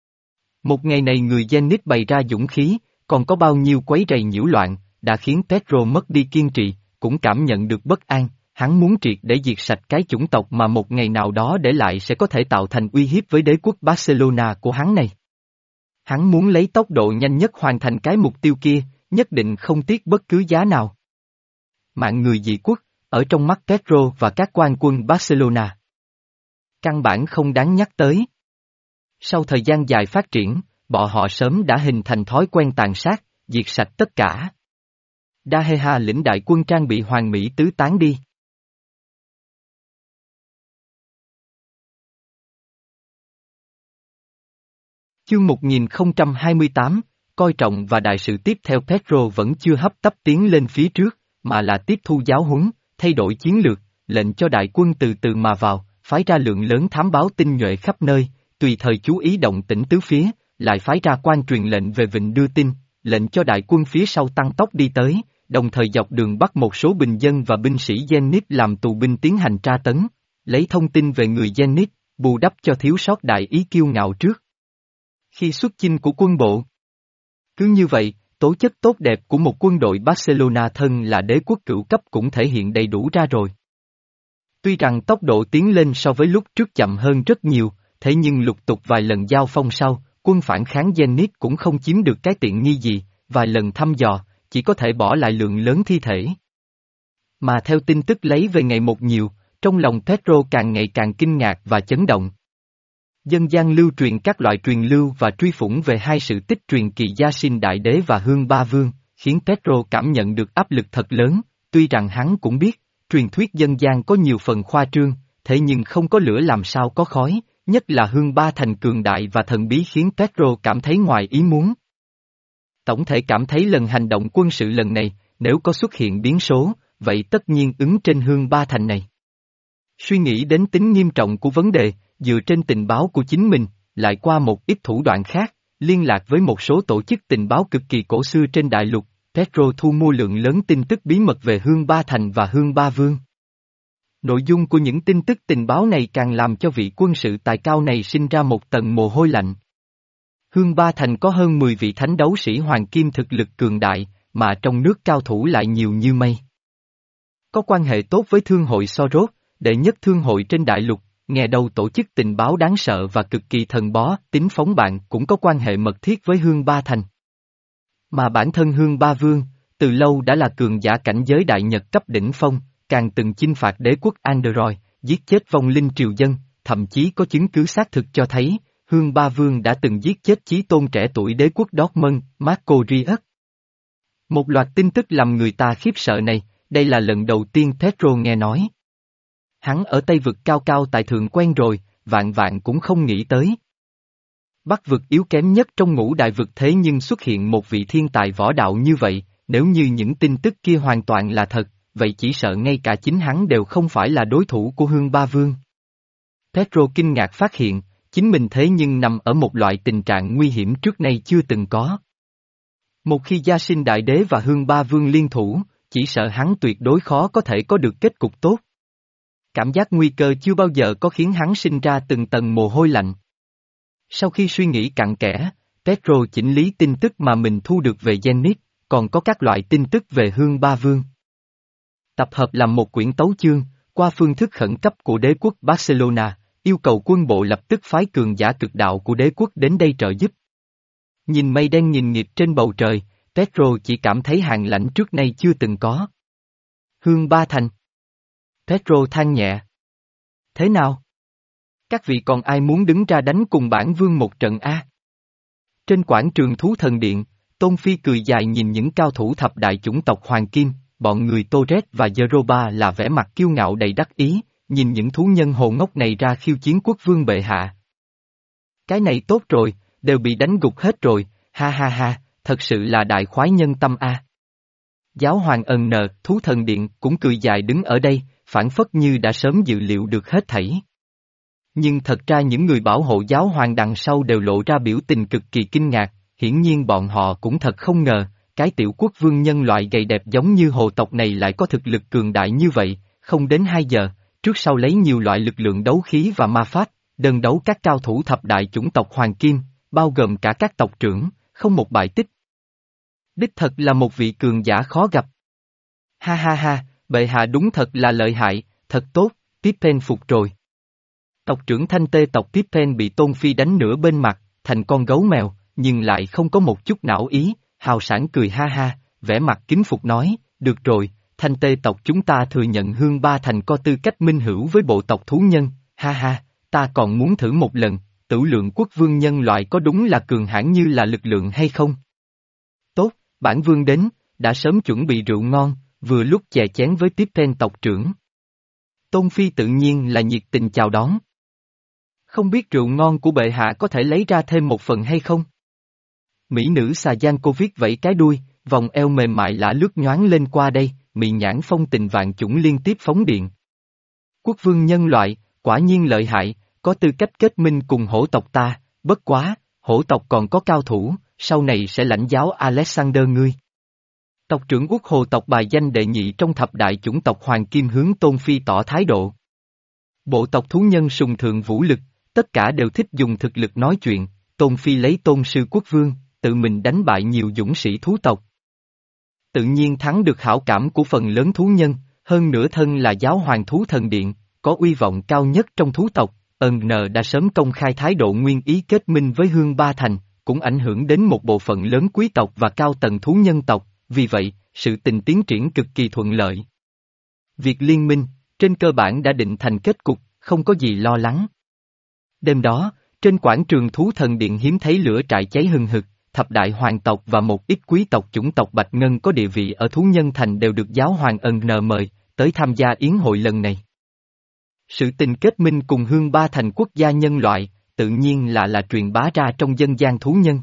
Speaker 1: Một ngày này người Zenith bày ra dũng khí, còn có bao nhiêu quấy rầy nhiễu loạn, đã khiến Pedro mất đi kiên trì, cũng cảm nhận được bất an, hắn muốn triệt để diệt sạch cái chủng tộc mà một ngày nào đó để lại sẽ có thể tạo thành uy hiếp với đế quốc Barcelona của hắn này. Hắn muốn lấy tốc độ nhanh nhất hoàn thành cái mục tiêu kia, nhất định không tiếc bất cứ giá nào. Mạng người dị quốc, ở trong mắt Pedro và các quan quân Barcelona. Căn bản không đáng nhắc tới. Sau thời gian dài phát triển, bọn họ sớm đã hình thành thói quen tàn sát, diệt sạch tất cả. Daheha lĩnh đại quân trang bị hoàn mỹ tứ tán đi. Chương một nghìn không trăm hai mươi tám, coi trọng và đại sự tiếp theo Pedro vẫn chưa hấp tấp tiến lên phía trước, mà là tiếp thu giáo huấn, thay đổi chiến lược, lệnh cho đại quân từ từ mà vào, phái ra lượng lớn thám báo tinh nhuệ khắp nơi, tùy thời chú ý động tĩnh tứ phía, lại phái ra quan truyền lệnh về vịnh đưa tin, lệnh cho đại quân phía sau tăng tốc đi tới, đồng thời dọc đường bắt một số bình dân và binh sĩ Zenit làm tù binh tiến hành tra tấn, lấy thông tin về người Zenit, bù đắp cho thiếu sót đại ý kiêu ngạo trước khi xuất chinh của quân bộ. Cứ như vậy, tố chất tốt đẹp của một quân đội Barcelona thân là đế quốc cửu cấp cũng thể hiện đầy đủ ra rồi. Tuy rằng tốc độ tiến lên so với lúc trước chậm hơn rất nhiều, thế nhưng lục tục vài lần giao phong sau, quân phản kháng Zenit cũng không chiếm được cái tiện nghi gì, vài lần thăm dò, chỉ có thể bỏ lại lượng lớn thi thể. Mà theo tin tức lấy về ngày một nhiều, trong lòng Pedro càng ngày càng kinh ngạc và chấn động. Dân gian lưu truyền các loại truyền lưu và truy phủng về hai sự tích truyền kỳ Gia Sinh Đại Đế và Hương Ba Vương, khiến Pedro cảm nhận được áp lực thật lớn, tuy rằng hắn cũng biết, truyền thuyết dân gian có nhiều phần khoa trương, thế nhưng không có lửa làm sao có khói, nhất là Hương Ba Thành cường đại và thần bí khiến Pedro cảm thấy ngoài ý muốn. Tổng thể cảm thấy lần hành động quân sự lần này, nếu có xuất hiện biến số, vậy tất nhiên ứng trên Hương Ba Thành này. Suy nghĩ đến tính nghiêm trọng của vấn đề, dựa trên tình báo của chính mình, lại qua một ít thủ đoạn khác, liên lạc với một số tổ chức tình báo cực kỳ cổ xưa trên đại lục, Pedro thu mua lượng lớn tin tức bí mật về Hương Ba Thành và Hương Ba Vương. Nội dung của những tin tức tình báo này càng làm cho vị quân sự tài cao này sinh ra một tầng mồ hôi lạnh. Hương Ba Thành có hơn mười vị thánh đấu sĩ hoàng kim thực lực cường đại, mà trong nước cao thủ lại nhiều như mây. Có quan hệ tốt với thương hội Soros, đệ nhất thương hội trên đại lục, nghe đầu tổ chức tình báo đáng sợ và cực kỳ thần bó, tính phóng bạn cũng có quan hệ mật thiết với Hương Ba Thành. Mà bản thân Hương Ba Vương, từ lâu đã là cường giả cảnh giới đại nhật cấp đỉnh phong, càng từng chinh phạt đế quốc Android, giết chết vong linh triều dân, thậm chí có chứng cứ xác thực cho thấy, Hương Ba Vương đã từng giết chết chí tôn trẻ tuổi đế quốc Dortmund, Marco Rius. Một loạt tin tức làm người ta khiếp sợ này, đây là lần đầu tiên Pedro nghe nói. Hắn ở Tây vực cao cao tại thượng quen rồi, vạn vạn cũng không nghĩ tới. Bắc vực yếu kém nhất trong ngũ đại vực thế nhưng xuất hiện một vị thiên tài võ đạo như vậy, nếu như những tin tức kia hoàn toàn là thật, vậy chỉ sợ ngay cả chính hắn đều không phải là đối thủ của Hương Ba Vương. Pedro kinh ngạc phát hiện, chính mình thế nhưng nằm ở một loại tình trạng nguy hiểm trước nay chưa từng có. Một khi Gia Sinh Đại Đế và Hương Ba Vương liên thủ, chỉ sợ hắn tuyệt đối khó có thể có được kết cục tốt. Cảm giác nguy cơ chưa bao giờ có khiến hắn sinh ra từng tầng mồ hôi lạnh. Sau khi suy nghĩ cặn kẽ, Pedro chỉnh lý tin tức mà mình thu được về Zenit, còn có các loại tin tức về Hương Ba Vương. Tập hợp làm một quyển tấu chương, qua phương thức khẩn cấp của đế quốc Barcelona, yêu cầu quân bộ lập tức phái cường giả cực đạo của đế quốc đến đây trợ giúp. Nhìn mây đen nghìn nghịt trên bầu trời, Pedro chỉ cảm thấy hàng lãnh trước nay chưa từng có. Hương Ba Thành. Pedro than nhẹ. Thế nào? Các vị còn ai muốn đứng ra đánh cùng bản vương một trận a? Trên quảng trường Thú Thần Điện, Tôn Phi cười dài nhìn những cao thủ thập đại chủng tộc Hoàng Kim, bọn người Torres và Zeroba là vẻ mặt kiêu ngạo đầy đắc ý, nhìn những thú nhân hồ ngốc này ra khiêu chiến quốc vương bệ hạ. Cái này tốt rồi, đều bị đánh gục hết rồi, ha ha ha, thật sự là đại khoái nhân tâm a. Giáo hoàng ần nờ, Thú Thần Điện cũng cười dài đứng ở đây, phản phất như đã sớm dự liệu được hết thảy. Nhưng thật ra những người bảo hộ giáo hoàng đằng sau đều lộ ra biểu tình cực kỳ kinh ngạc, hiển nhiên bọn họ cũng thật không ngờ, cái tiểu quốc vương nhân loại gầy đẹp giống như hồ tộc này lại có thực lực cường đại như vậy, không đến hai giờ, trước sau lấy nhiều loại lực lượng đấu khí và ma pháp, đơn đấu các cao thủ thập đại chủng tộc Hoàng Kim, bao gồm cả các tộc trưởng, không một bại tích. Đích thật là một vị cường giả khó gặp. Ha ha ha, bệ hạ đúng thật là lợi hại, thật tốt, Pippen phục rồi. Tộc trưởng Thanh Tê tộc Pippen bị Tôn Phi đánh nửa bên mặt, thành con gấu mèo, nhưng lại không có một chút não ý, hào sảng cười ha ha, vẻ mặt kính phục nói, được rồi, Thanh tê tộc chúng ta thừa nhận Hương Ba Thành có tư cách minh hữu với bộ tộc thú nhân, ha ha, ta còn muốn thử một lần, Tửu Lượng Quốc vương nhân loại có đúng là cường hãn như là lực lượng hay không? Tốt, bản vương đến, đã sớm chuẩn bị rượu ngon, vừa lúc chè chén với tiếp tên tộc trưởng. Tôn Phi tự nhiên là nhiệt tình chào đón. Không biết rượu ngon của bệ hạ có thể lấy ra thêm một phần hay không? Mỹ nữ xà giang cô viết vẫy cái đuôi, vòng eo mềm mại lả lướt nhoáng lên qua đây, mị nhãn phong tình vạn chủng liên tiếp phóng điện. Quốc vương nhân loại, quả nhiên lợi hại, có tư cách kết minh cùng hổ tộc ta, bất quá, hổ tộc còn có cao thủ, sau này sẽ lãnh giáo Alexander ngươi. Tộc trưởng Quốc Hồ tộc bài danh đệ nhị trong thập đại chủng tộc Hoàng Kim hướng Tôn Phi tỏ thái độ. Bộ tộc thú nhân sùng thượng vũ lực, tất cả đều thích dùng thực lực nói chuyện, Tôn Phi lấy tôn sư quốc vương, tự mình đánh bại nhiều dũng sĩ thú tộc. Tự nhiên thắng được hảo cảm của phần lớn thú nhân, hơn nữa thân là giáo hoàng thú thần điện, có uy vọng cao nhất trong thú tộc, ân nờ đã sớm công khai thái độ nguyên ý kết minh với Hương Ba Thành, cũng ảnh hưởng đến một bộ phận lớn quý tộc và cao tầng thú nhân tộc, vì vậy, sự tình tiến triển cực kỳ thuận lợi. Việc liên minh, trên cơ bản đã định thành kết cục, không có gì lo lắng. Đêm đó, trên quảng trường thú thần điện hiếm thấy lửa trại cháy hừng hực, thập đại hoàng tộc và một ít quý tộc chủng tộc Bạch Ngân có địa vị ở thú nhân thành đều được giáo hoàng ân nờ mời, tới tham gia yến hội lần này. Sự tình kết minh cùng Hương Ba Thành quốc gia nhân loại, tự nhiên là là truyền bá ra trong dân gian thú nhân.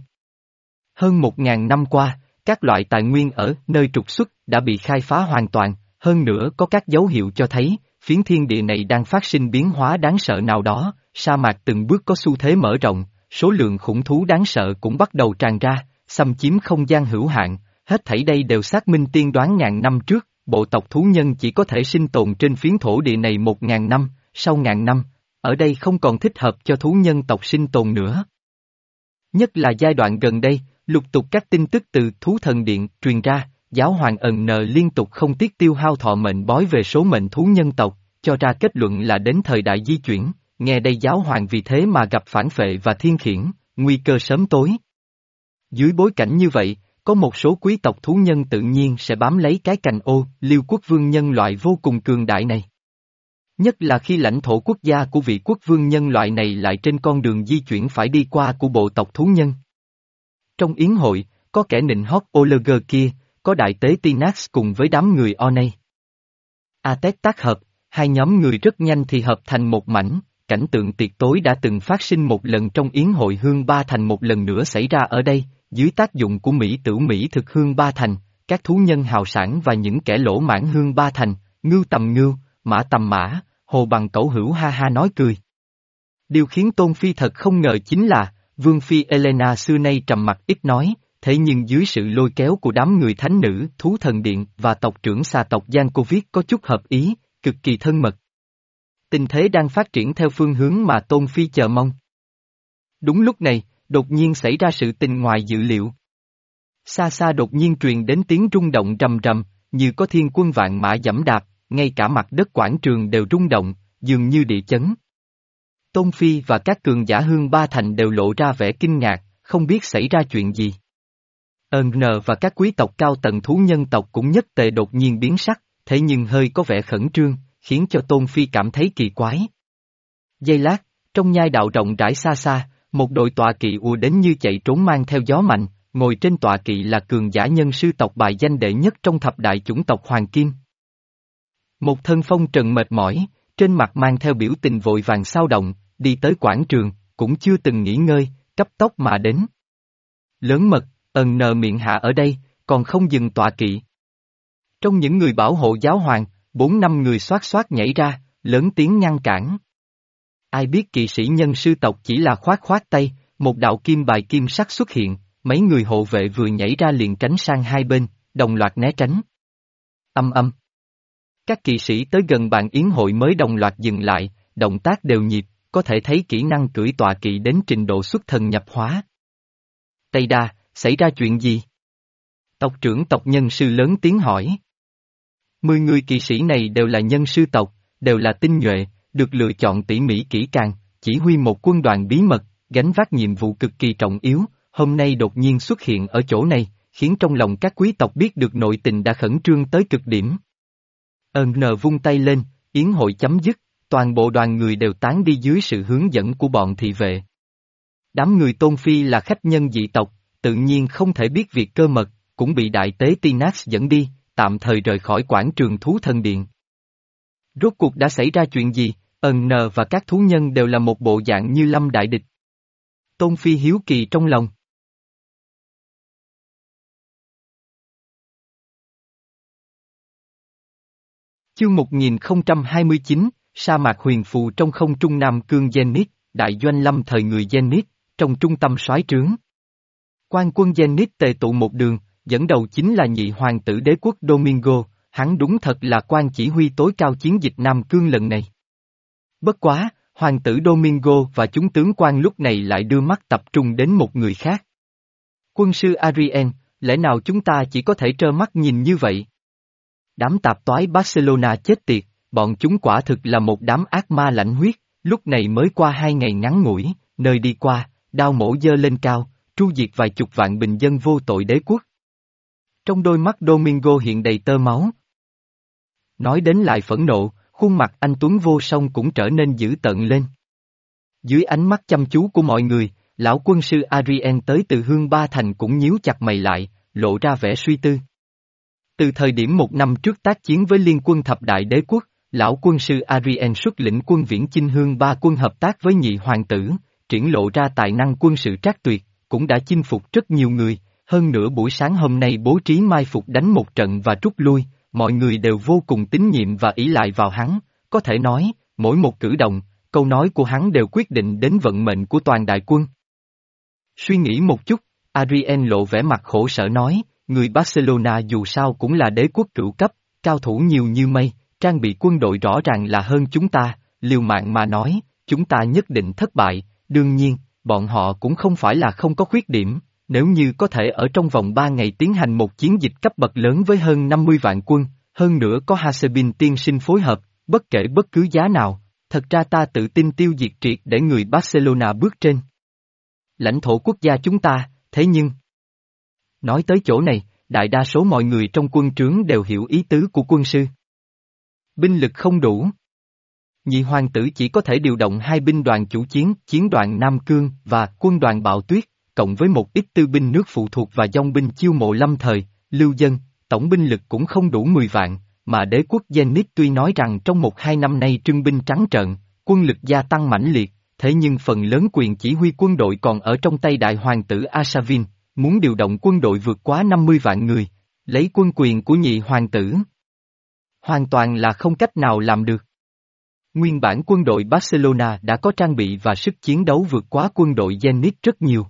Speaker 1: Hơn một ngàn năm qua, các loại tài nguyên ở nơi trục xuất đã bị khai phá hoàn toàn, hơn nữa có các dấu hiệu cho thấy, phiến thiên địa này đang phát sinh biến hóa đáng sợ nào đó, sa mạc từng bước có xu thế mở rộng, số lượng khủng thú đáng sợ cũng bắt đầu tràn ra, xâm chiếm không gian hữu hạn, hết thảy đây đều xác minh tiên đoán ngàn năm trước, bộ tộc thú nhân chỉ có thể sinh tồn trên phiến thổ địa này một ngàn năm, sau ngàn năm, ở đây không còn thích hợp cho thú nhân tộc sinh tồn nữa. Nhất là giai đoạn gần đây, lục tục các tin tức từ thú thần điện truyền ra, giáo hoàng ẩn nờ liên tục không tiếc tiêu hao thọ mệnh bói về số mệnh thú nhân tộc, cho ra kết luận là đến thời đại di chuyển, nghe đây giáo hoàng vì thế mà gặp phản phệ và thiên khiển, nguy cơ sớm tối. Dưới bối cảnh như vậy, có một số quý tộc thú nhân tự nhiên sẽ bám lấy cái cành ô, liêu quốc vương nhân loại vô cùng cường đại này. Nhất là khi lãnh thổ quốc gia của vị quốc vương nhân loại này lại trên con đường di chuyển phải đi qua của bộ tộc thú nhân. Trong yến hội, có kẻ nịnh hót Oliger kia, có đại tế Tinax cùng với đám người Onay. Atet tác hợp, hai nhóm người rất nhanh thì hợp thành một mảnh, cảnh tượng tiệc tối đã từng phát sinh một lần trong yến hội Hương Ba Thành một lần nữa xảy ra ở đây, dưới tác dụng của Mỹ Tửu Mỹ thực Hương Ba Thành, các thú nhân hào sản và những kẻ lỗ mãn Hương Ba Thành, ngưu tầm ngưu, mã tầm mã, hồ bằng cẩu hữu ha ha nói cười. Điều khiến Tôn Phi thật không ngờ chính là, Vương Phi Elena xưa nay trầm mặc ít nói, thế nhưng dưới sự lôi kéo của đám người thánh nữ, thú thần điện và tộc trưởng xà tộc Giang Cô Viết có chút hợp ý, cực kỳ thân mật. Tình thế đang phát triển theo phương hướng mà Tôn Phi chờ mong. Đúng lúc này, đột nhiên xảy ra sự tình ngoài dự liệu. Xa xa đột nhiên truyền đến tiếng rung động rầm rầm, như có thiên quân vạn mã giẫm đạp, ngay cả mặt đất quảng trường đều rung động, dường như địa chấn. Tôn Phi và các cường giả Hương Ba Thành đều lộ ra vẻ kinh ngạc, không biết xảy ra chuyện gì. Ân nờ và các quý tộc cao tầng thú nhân tộc cũng nhất tề đột nhiên biến sắc, thế nhưng hơi có vẻ khẩn trương, khiến cho Tôn Phi cảm thấy kỳ quái. Giây lát, trong nhai đạo rộng rãi xa xa, một đội tọa kỵ ùa đến như chạy trốn mang theo gió mạnh, ngồi trên tọa kỵ là cường giả nhân sư tộc bài danh đệ nhất trong thập đại chủng tộc Hoàng Kim. Một thân phong trần mệt mỏi, trên mặt mang theo biểu tình vội vàng sao động, đi tới quảng trường, cũng chưa từng nghỉ ngơi, cấp tốc mà đến. Lớn mật, ẩn nờ miệng hạ ở đây, còn không dừng tọa kỵ. Trong những người bảo hộ giáo hoàng, bốn năm người xoát xoát nhảy ra, lớn tiếng ngăn cản. Ai biết kỵ sĩ nhân sư tộc chỉ là khoát khoát tay, một đạo kim bài kim sắc xuất hiện, mấy người hộ vệ vừa nhảy ra liền tránh sang hai bên, đồng loạt né tránh. Âm âm. Các kỵ sĩ tới gần bàn yến hội mới đồng loạt dừng lại, động tác đều nhịp, có thể thấy kỹ năng cưỡi tọa kỵ đến trình độ xuất thần nhập hóa. Tây Đa, xảy ra chuyện gì? Tộc trưởng tộc nhân sư lớn tiếng hỏi. Mười người kỵ sĩ này đều là nhân sư tộc, đều là tinh nhuệ, được lựa chọn tỉ mỉ kỹ càng, chỉ huy một quân đoàn bí mật, gánh vác nhiệm vụ cực kỳ trọng yếu, hôm nay đột nhiên xuất hiện ở chỗ này, khiến trong lòng các quý tộc biết được nội tình đã khẩn trương tới cực điểm. Ân nờ vung tay lên, yến hội chấm dứt, toàn bộ đoàn người đều tán đi dưới sự hướng dẫn của bọn thị vệ. Đám người Tôn Phi là khách nhân dị tộc, tự nhiên không thể biết việc cơ mật, cũng bị đại tế Tinax dẫn đi, tạm thời rời khỏi quảng trường thú thần điện. Rốt cuộc đã xảy ra chuyện gì? Ân nờ và các thú nhân đều là một bộ dạng như lâm đại địch. Tôn Phi hiếu kỳ trong lòng. Chương một nghìn không trăm hai mươi chín, sa mạc huyền phù trong không trung Nam Cương Zenith, đại doanh lâm thời người Zenith, trong trung tâm soái trướng. Quan quân Zenith tề tụ một đường, dẫn đầu chính là nhị hoàng tử đế quốc Domingo, hắn đúng thật là quan chỉ huy tối cao chiến dịch Nam Cương lần này. Bất quá, hoàng tử Domingo và chúng tướng quan lúc này lại đưa mắt tập trung đến một người khác. Quân sư Adrien, lẽ nào chúng ta chỉ có thể trơ mắt nhìn như vậy? Đám tạp toái Barcelona chết tiệt, bọn chúng quả thực là một đám ác ma lãnh huyết, lúc này mới qua hai ngày ngắn ngủi, nơi đi qua, đao mổ giơ lên cao, tru diệt vài chục vạn bình dân vô tội đế quốc. Trong đôi mắt Domingo hiện đầy tơ máu. Nói đến lại phẫn nộ, khuôn mặt anh Tuấn vô song cũng trở nên dữ tợn lên. Dưới ánh mắt chăm chú của mọi người, lão quân sư Adrien tới từ Hương Ba Thành cũng nhíu chặt mày lại, lộ ra vẻ suy tư. Từ thời điểm một năm trước tác chiến với liên quân thập đại đế quốc, lão quân sư Adrien xuất lĩnh quân viễn chinh Hương Ba quân hợp tác với nhị hoàng tử, triển lộ ra tài năng quân sự trác tuyệt, cũng đã chinh phục rất nhiều người, hơn nữa buổi sáng hôm nay bố trí mai phục đánh một trận và rút lui, mọi người đều vô cùng tín nhiệm và ỷ lại vào hắn, có thể nói, mỗi một cử động, câu nói của hắn đều quyết định đến vận mệnh của toàn đại quân. Suy nghĩ một chút, Adrien lộ vẻ mặt khổ sở nói, người Barcelona dù sao cũng là đế quốc cửu cấp, cao thủ nhiều như mây, trang bị quân đội rõ ràng là hơn chúng ta, liều mạng mà nói, chúng ta nhất định thất bại, đương nhiên, bọn họ cũng không phải là không có khuyết điểm, nếu như có thể ở trong vòng ba ngày tiến hành một chiến dịch cấp bậc lớn với hơn năm mươi vạn quân, hơn nữa có Hasebin tiên sinh phối hợp, bất kể bất cứ giá nào, thật ra ta tự tin tiêu diệt triệt để người Barcelona bước trên lãnh thổ quốc gia chúng ta, thế nhưng... Nói tới chỗ này, đại đa số mọi người trong quân trướng đều hiểu ý tứ của quân sư. Binh lực không đủ. Nhị hoàng tử chỉ có thể điều động hai binh đoàn chủ chiến, chiến đoàn Nam Cương và quân đoàn Bạo Tuyết, cộng với một ít tư binh nước phụ thuộc và dòng binh chiêu mộ lâm thời, lưu dân, tổng binh lực cũng không đủ mười vạn, mà đế quốc Zenith tuy nói rằng trong một hai năm nay trưng binh trắng trợn, quân lực gia tăng mãnh liệt, thế nhưng phần lớn quyền chỉ huy quân đội còn ở trong tay đại hoàng tử Asavin, muốn điều động quân đội vượt quá năm mươi vạn người, lấy quân quyền của nhị hoàng tử. Hoàn toàn là không cách nào làm được. Nguyên bản quân đội Barcelona đã có trang bị và sức chiến đấu vượt quá quân đội Zenith rất nhiều.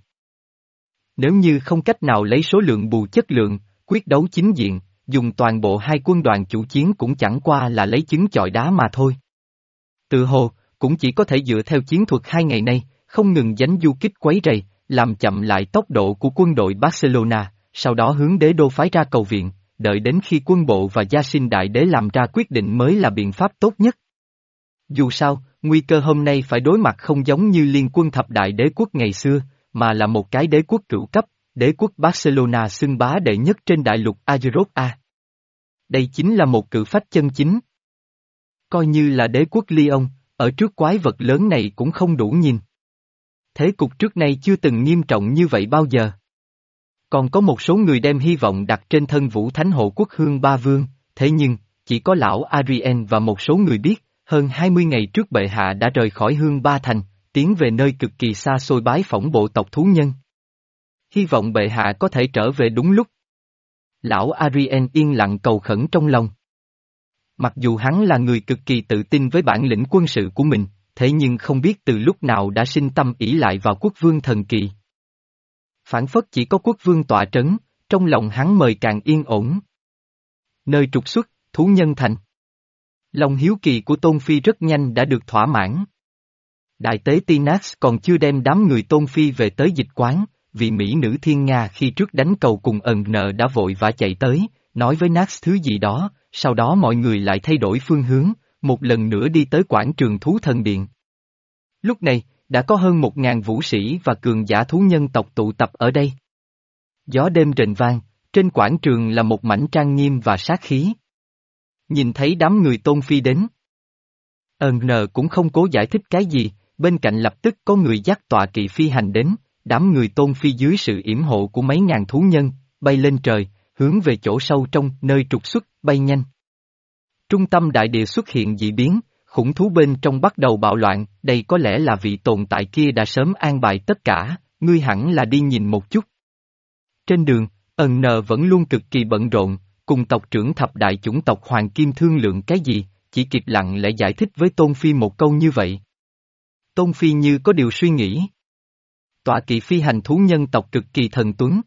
Speaker 1: Nếu như không cách nào lấy số lượng bù chất lượng, quyết đấu chính diện, dùng toàn bộ hai quân đoàn chủ chiến cũng chẳng qua là lấy trứng chọi đá mà thôi. Tự hồ, cũng chỉ có thể dựa theo chiến thuật hai ngày nay, không ngừng đánh du kích quấy rầy, làm chậm lại tốc độ của quân đội Barcelona, sau đó hướng đế đô phái ra cầu viện, đợi đến khi quân bộ và gia sinh đại đế làm ra quyết định mới là biện pháp tốt nhất. Dù sao, nguy cơ hôm nay phải đối mặt không giống như liên quân thập đại đế quốc ngày xưa, mà là một cái đế quốc cửu cấp, đế quốc Barcelona xưng bá đệ nhất trên đại lục Europa. Đây chính là một cự phách chân chính. Coi như là đế quốc Lyon, ở trước quái vật lớn này cũng không đủ nhìn. Thế cục trước nay chưa từng nghiêm trọng như vậy bao giờ. Còn có một số người đem hy vọng đặt trên thân Vũ Thánh Hộ Quốc Hương Ba Vương, thế nhưng, chỉ có lão Adrien và một số người biết, hơn hai mươi ngày trước bệ hạ đã rời khỏi Hương Ba Thành, tiến về nơi cực kỳ xa xôi bái phỏng bộ tộc thú nhân. Hy vọng bệ hạ có thể trở về đúng lúc. Lão Adrien yên lặng cầu khẩn trong lòng. Mặc dù hắn là người cực kỳ tự tin với bản lĩnh quân sự của mình, thế nhưng không biết từ lúc nào đã sinh tâm ỷ lại vào quốc vương thần kỳ. Phản phất chỉ có quốc vương tọa trấn, trong lòng hắn mời càng yên ổn. Nơi trục xuất, thú nhân thành. Lòng hiếu kỳ của Tôn Phi rất nhanh đã được thỏa mãn. Đại tế Tinax còn chưa đem đám người Tôn Phi về tới dịch quán, vì mỹ nữ thiên Nga khi trước đánh cầu cùng ẩn nợ đã vội vã chạy tới, nói với Nax thứ gì đó, sau đó mọi người lại thay đổi phương hướng, một lần nữa đi tới quảng trường thú thần điện. Lúc này, đã có hơn một ngàn vũ sĩ và cường giả thú nhân tộc tụ tập ở đây. Gió đêm rền vang, trên quảng trường là một mảnh trang nghiêm và sát khí. Nhìn thấy đám người Tôn Phi đến. Ân nờ cũng không cố giải thích cái gì, bên cạnh lập tức có người dắt tọa kỵ phi hành đến, đám người Tôn Phi dưới sự yểm hộ của mấy ngàn thú nhân, bay lên trời, hướng về chỗ sâu trong nơi trục xuất, bay nhanh. Trung tâm đại địa xuất hiện dị biến, khủng thú bên trong bắt đầu bạo loạn, đây có lẽ là vị tồn tại kia đã sớm an bài tất cả, ngươi hẳn là đi nhìn một chút. Trên đường, Ân nờ vẫn luôn cực kỳ bận rộn, cùng tộc trưởng thập đại chủng tộc Hoàng Kim thương lượng cái gì, chỉ kịp lặng lẽ giải thích với Tôn Phi một câu như vậy. Tôn Phi như có điều suy nghĩ. Tọa kỵ phi hành thú nhân tộc cực kỳ thần tuấn.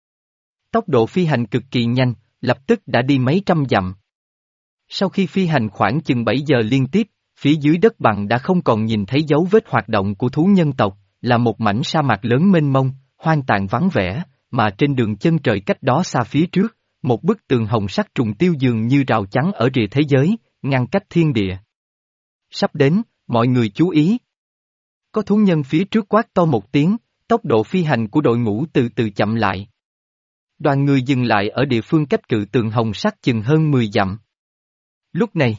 Speaker 1: Tốc độ phi hành cực kỳ nhanh, lập tức đã đi mấy trăm dặm. Sau khi phi hành khoảng chừng bảy giờ liên tiếp, phía dưới đất bằng đã không còn nhìn thấy dấu vết hoạt động của thú nhân tộc, là một mảnh sa mạc lớn mênh mông, hoang tàn vắng vẻ, mà trên đường chân trời cách đó xa phía trước, một bức tường hồng sắc trùng tiêu dường như rào chắn ở rìa thế giới, ngăn cách thiên địa. Sắp đến, mọi người chú ý. Có thú nhân phía trước quát to một tiếng, tốc độ phi hành của đội ngũ từ từ chậm lại. Đoàn người dừng lại ở địa phương cách cự tường hồng sắc chừng hơn mười dặm. Lúc này,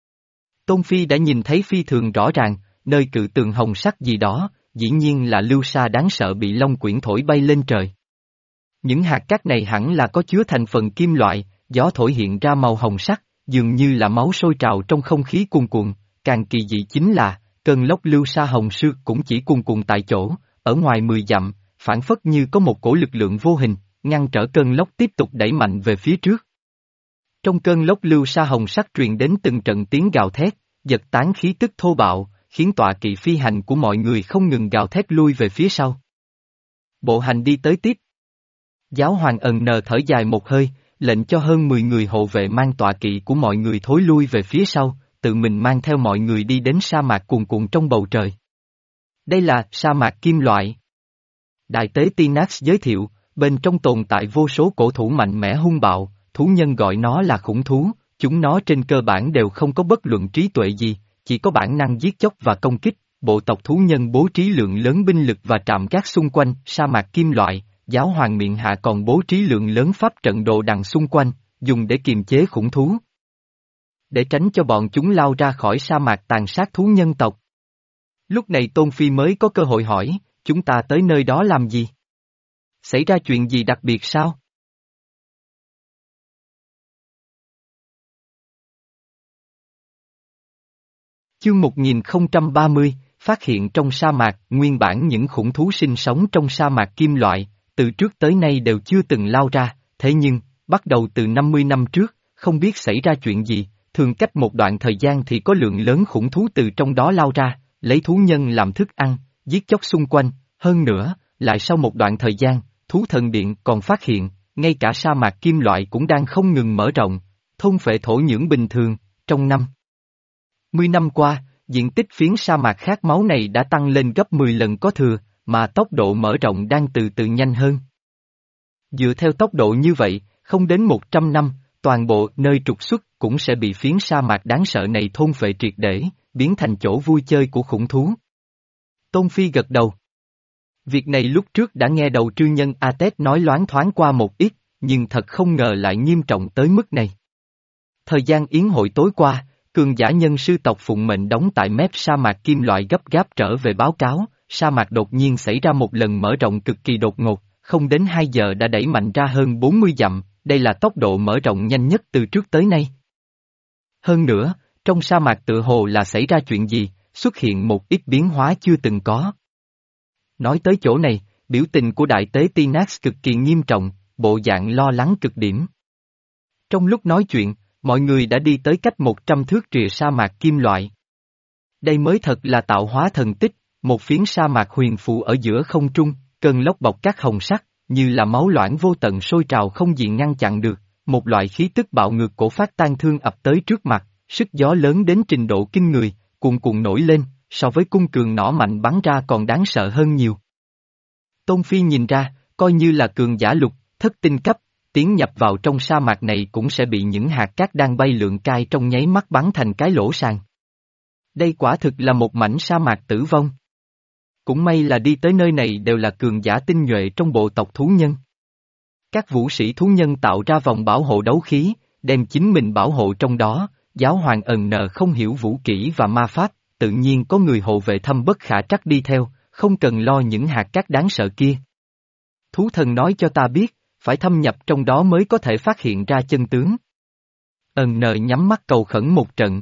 Speaker 1: Tôn Phi đã nhìn thấy phi thường rõ ràng, nơi cự tường hồng sắc gì đó, dĩ nhiên là lưu sa đáng sợ bị long quyển thổi bay lên trời. Những hạt cát này hẳn là có chứa thành phần kim loại, gió thổi hiện ra màu hồng sắc, dường như là máu sôi trào trong không khí cuồn cuộn, càng kỳ dị chính là, cơn lốc lưu sa hồng sương cũng chỉ cuồn cuộn tại chỗ, ở ngoài mười dặm, phản phất như có một cổ lực lượng vô hình, ngăn trở cơn lốc tiếp tục đẩy mạnh về phía trước. Trong cơn lốc lưu sa hồng sắc truyền đến từng trận tiếng gào thét, giật tán khí tức thô bạo, khiến tọa kỵ phi hành của mọi người không ngừng gào thét lui về phía sau. Bộ hành đi tới tiếp. Giáo hoàng ẩn nờ thở dài một hơi, lệnh cho hơn mười người hộ vệ mang tọa kỵ của mọi người thối lui về phía sau, tự mình mang theo mọi người đi đến sa mạc cuồn cuộn trong bầu trời. Đây là sa mạc kim loại. Đại tế Tinax giới thiệu, bên trong tồn tại vô số cổ thú mạnh mẽ hung bạo, thú nhân gọi nó là khủng thú, chúng nó trên cơ bản đều không có bất luận trí tuệ gì, chỉ có bản năng giết chóc và công kích. Bộ tộc thú nhân bố trí lượng lớn binh lực và trạm gác xung quanh sa mạc kim loại, giáo hoàng miệng hạ còn bố trí lượng lớn pháp trận đồ đằng xung quanh, dùng để kiềm chế khủng thú. Để tránh cho bọn chúng lao ra khỏi sa mạc tàn sát thú nhân tộc. Lúc này Tôn Phi mới có cơ hội hỏi, chúng ta tới nơi đó làm gì? Xảy ra chuyện gì đặc biệt sao? Chương một nghìn không trăm ba mươi, phát hiện trong sa mạc, nguyên bản những khủng thú sinh sống trong sa mạc kim loại, từ trước tới nay đều chưa từng lao ra, thế nhưng, bắt đầu từ năm mươi năm trước, không biết xảy ra chuyện gì, thường cách một đoạn thời gian thì có lượng lớn khủng thú từ trong đó lao ra, lấy thú nhân làm thức ăn, giết chóc xung quanh, hơn nữa, lại sau một đoạn thời gian, thú thần điện còn phát hiện, ngay cả sa mạc kim loại cũng đang không ngừng mở rộng, thôn phệ thổ nhưỡng bình thường, trong năm. Mười năm qua, diện tích phiến sa mạc khát máu này đã tăng lên gấp mười lần có thừa, mà tốc độ mở rộng đang từ từ nhanh hơn. Dựa theo tốc độ như vậy, không đến một trăm năm, toàn bộ nơi trục xuất cũng sẽ bị phiến sa mạc đáng sợ này thôn phệ triệt để, biến thành chỗ vui chơi của khủng thú. Tôn Phi gật đầu. Việc này lúc trước đã nghe đầu trư nhân A-tét nói loáng thoáng qua một ít, nhưng thật không ngờ lại nghiêm trọng tới mức này. Thời gian yến hội tối qua, cường giả nhân sư tộc phụng mệnh đóng tại mép sa mạc kim loại gấp gáp trở về báo cáo, sa mạc đột nhiên xảy ra một lần mở rộng cực kỳ đột ngột, không đến hai giờ đã đẩy mạnh ra hơn bốn mươi dặm, đây là tốc độ mở rộng nhanh nhất từ trước tới nay. Hơn nữa, trong sa mạc tựa hồ là xảy ra chuyện gì, xuất hiện một ít biến hóa chưa từng có. Nói tới chỗ này, biểu tình của đại tế Tinax cực kỳ nghiêm trọng, bộ dạng lo lắng cực điểm. Trong lúc nói chuyện, mọi người đã đi tới cách một trăm thước rìa sa mạc kim loại. Đây mới thật là tạo hóa thần tích, một phiến sa mạc huyền phù ở giữa không trung, cơn lốc bọc các hồng sắc, như là máu loãng vô tận sôi trào không gì ngăn chặn được, một loại khí tức bạo ngược cổ phát tan thương ập tới trước mặt, sức gió lớn đến trình độ kinh người, cuồn cuộn nổi lên, so với cung cường nỏ mạnh bắn ra còn đáng sợ hơn nhiều. Tôn Phi nhìn ra, coi như là cường giả lục, thất tinh cấp, tiến nhập vào trong sa mạc này cũng sẽ bị những hạt cát đang bay lượn cai trong nháy mắt bắn thành cái lỗ sàn. Đây quả thực là một mảnh sa mạc tử vong. Cũng may là đi tới nơi này đều là cường giả tinh nhuệ trong bộ tộc thú nhân. Các vũ sĩ thú nhân tạo ra vòng bảo hộ đấu khí, đem chính mình bảo hộ trong đó, giáo hoàng ẩn nờ không hiểu vũ kỹ và ma pháp, tự nhiên có người hộ vệ thâm bất khả trắc đi theo, không cần lo những hạt cát đáng sợ kia. Thú thần nói cho ta biết, phải thâm nhập trong đó mới có thể phát hiện ra chân tướng. Ẩn nờ nhắm mắt cầu khẩn một trận.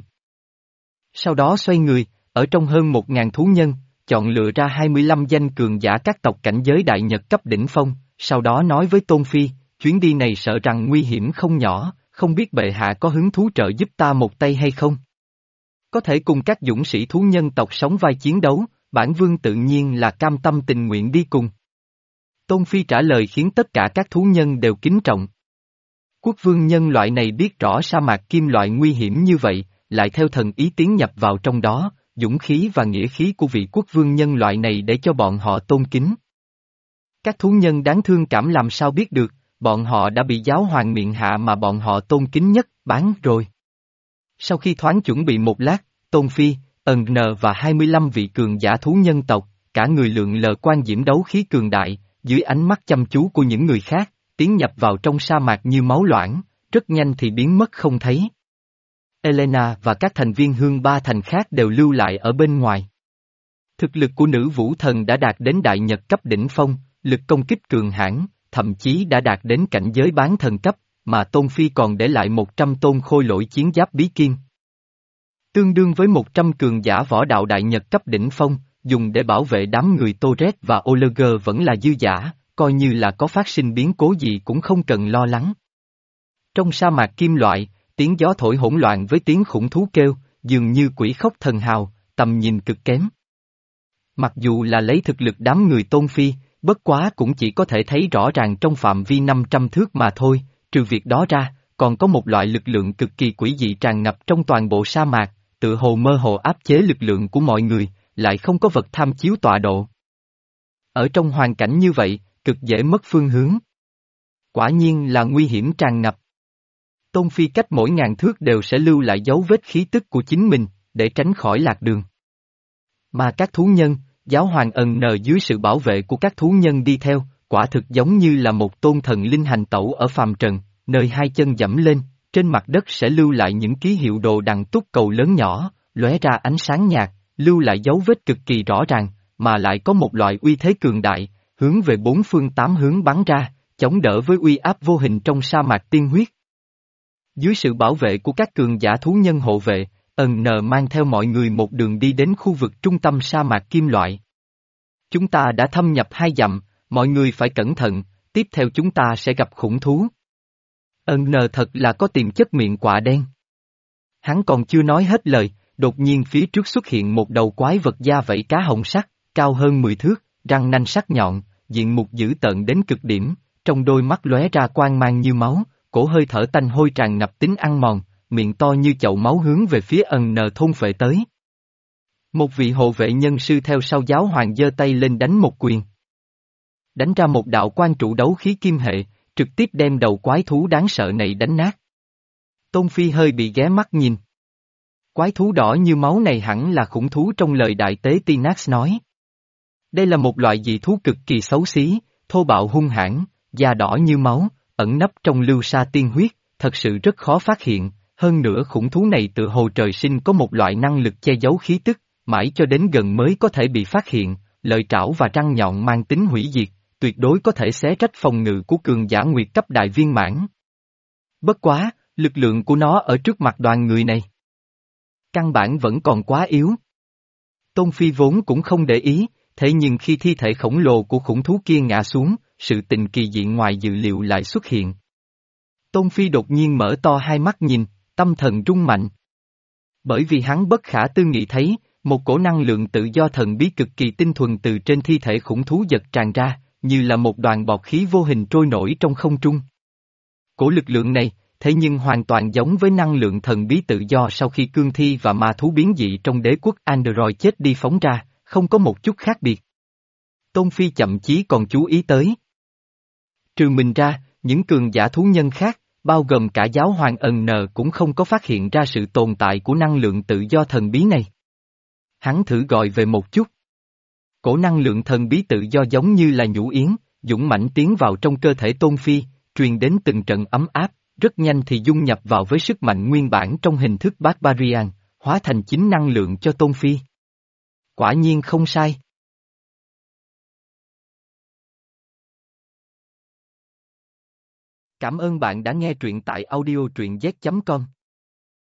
Speaker 1: Sau đó xoay người, ở trong hơn một ngàn thú nhân, chọn lựa ra hai mươi lăm danh cường giả các tộc cảnh giới đại nhật cấp đỉnh phong, sau đó nói với Tôn Phi, chuyến đi này sợ rằng nguy hiểm không nhỏ, không biết bệ hạ có hứng thú trợ giúp ta một tay hay không? Có thể cùng các dũng sĩ thú nhân tộc sống vai chiến đấu, bản vương tự nhiên là cam tâm tình nguyện đi cùng. Tôn Phi trả lời khiến tất cả các thú nhân đều kính trọng. Quốc vương nhân loại này biết rõ sa mạc kim loại nguy hiểm như vậy, lại theo thần ý tiến nhập vào trong đó, dũng khí và nghĩa khí của vị quốc vương nhân loại này để cho bọn họ tôn kính. Các thú nhân đáng thương cảm làm sao biết được, bọn họ đã bị giáo hoàng miệng hạ mà bọn họ tôn kính nhất, bán rồi. Sau khi thoáng chuẩn bị một lát, Tôn Phi, Ẩn Nờ và hai mươi lăm vị cường giả thú nhân tộc, cả người lượng lờ quan diễm đấu khí cường đại, dưới ánh mắt chăm chú của những người khác, tiến nhập vào trong sa mạc như máu loãng, rất nhanh thì biến mất không thấy. Elena và các thành viên hương ba thành khác đều lưu lại ở bên ngoài. Thực lực của nữ vũ thần đã đạt đến đại nhật cấp đỉnh phong, lực công kích cường hãn, thậm chí đã đạt đến cảnh giới bán thần cấp, mà Tôn Phi còn để lại một trăm tôn khôi lỗi chiến giáp bí kim. Tương đương với một trăm cường giả võ đạo đại nhật cấp đỉnh phong, dùng để bảo vệ đám người Torres và Oleger vẫn là dư giả, coi như là có phát sinh biến cố gì cũng không cần lo lắng. Trong sa mạc kim loại, tiếng gió thổi hỗn loạn với tiếng khủng thú kêu, dường như quỷ khóc thần hào, tầm nhìn cực kém. Mặc dù là lấy thực lực đám người Tôn Phi, bất quá cũng chỉ có thể thấy rõ ràng trong phạm vi năm trăm thước mà thôi, trừ việc đó ra, còn có một loại lực lượng cực kỳ quỷ dị tràn ngập trong toàn bộ sa mạc, tự hồ mơ hồ áp chế lực lượng của mọi người, lại không có vật tham chiếu tọa độ. Ở trong hoàn cảnh như vậy, cực dễ mất phương hướng. Quả nhiên là nguy hiểm tràn ngập. Tôn Phi cách mỗi ngàn thước đều sẽ lưu lại dấu vết khí tức của chính mình, để tránh khỏi lạc đường. Mà các thú nhân, giáo hoàng ẩn nờ dưới sự bảo vệ của các thú nhân đi theo, quả thực giống như là một tôn thần linh hành tẩu ở phàm trần, nơi hai chân dẫm lên, trên mặt đất sẽ lưu lại những ký hiệu đồ đằng túc cầu lớn nhỏ, lóe ra ánh sáng nhạt, lưu lại dấu vết cực kỳ rõ ràng, mà lại có một loại uy thế cường đại, hướng về bốn phương tám hướng bắn ra, chống đỡ với uy áp vô hình trong sa mạc tiên huyết. Dưới sự bảo vệ của các cường giả thú nhân hộ vệ, ẩn nờ mang theo mọi người một đường đi đến khu vực trung tâm sa mạc kim loại. Chúng ta đã thâm nhập hai dặm, mọi người phải cẩn thận, tiếp theo chúng ta sẽ gặp khủng thú. Ẩn nờ thật là có tiềm chất miệng quạ đen. Hắn còn chưa nói hết lời, đột nhiên phía trước xuất hiện một đầu quái vật da vảy cá hồng sắc, cao hơn mười thước, răng nanh sắc nhọn, diện mục dữ tợn đến cực điểm, trong đôi mắt lóe ra quang mang như máu, cổ hơi thở tanh hôi tràn ngập tính ăn mòn, miệng to như chậu máu hướng về phía ẩn nờ thôn phệ tới. Một vị hộ vệ nhân sư theo sau giáo hoàng giơ tay lên đánh một quyền. Đánh ra một đạo quan trụ đấu khí kim hệ, trực tiếp đem đầu quái thú đáng sợ này đánh nát. Tôn Phi hơi bị ghé mắt nhìn. Quái thú đỏ như máu này hẳn là khủng thú trong lời đại tế Tinax nói. Đây là một loại dị thú cực kỳ xấu xí, thô bạo hung hãn, da đỏ như máu, ẩn nấp trong lưu sa tiên huyết, thật sự rất khó phát hiện, hơn nữa khủng thú này tự hồ trời sinh có một loại năng lực che giấu khí tức, mãi cho đến gần mới có thể bị phát hiện, lợi trảo và răng nhọn mang tính hủy diệt, tuyệt đối có thể xé rách phòng ngự của cường giả nguyệt cấp đại viên mãn. Bất quá, lực lượng của nó ở trước mặt đoàn người này. Căn bản vẫn còn quá yếu. Tôn Phi vốn cũng không để ý, thế nhưng khi thi thể khổng lồ của khủng thú kia ngã xuống, sự tình kỳ dị ngoài dự liệu lại xuất hiện. Tôn Phi đột nhiên mở to hai mắt nhìn, tâm thần rung mạnh. Bởi vì hắn bất khả tư nghị thấy, một cổ năng lượng tự do thần bí cực kỳ tinh thuần từ trên thi thể khủng thú giật tràn ra, như là một đoàn bọt khí vô hình trôi nổi trong không trung. Cổ lực lượng này, thế nhưng hoàn toàn giống với năng lượng thần bí tự do sau khi cương thi và ma thú biến dị trong đế quốc Android chết đi phóng ra, không có một chút khác biệt. Tôn Phi chậm chí còn chú ý tới. Trừ mình ra, những cường giả thú nhân khác, bao gồm cả giáo hoàng ẩn nờ cũng không có phát hiện ra sự tồn tại của năng lượng tự do thần bí này. Hắn thử gọi về một chút. Cổ năng lượng thần bí tự do giống như là nhũ yến, dũng mãnh tiến vào trong cơ thể Tôn Phi, truyền đến từng trận ấm áp, rất nhanh thì dung nhập vào với sức mạnh nguyên bản trong hình thức Barbarian, hóa thành chính năng lượng cho Tôn Phi. Quả nhiên không sai. Cảm ơn bạn đã nghe truyện tại audio truyện z chấm com.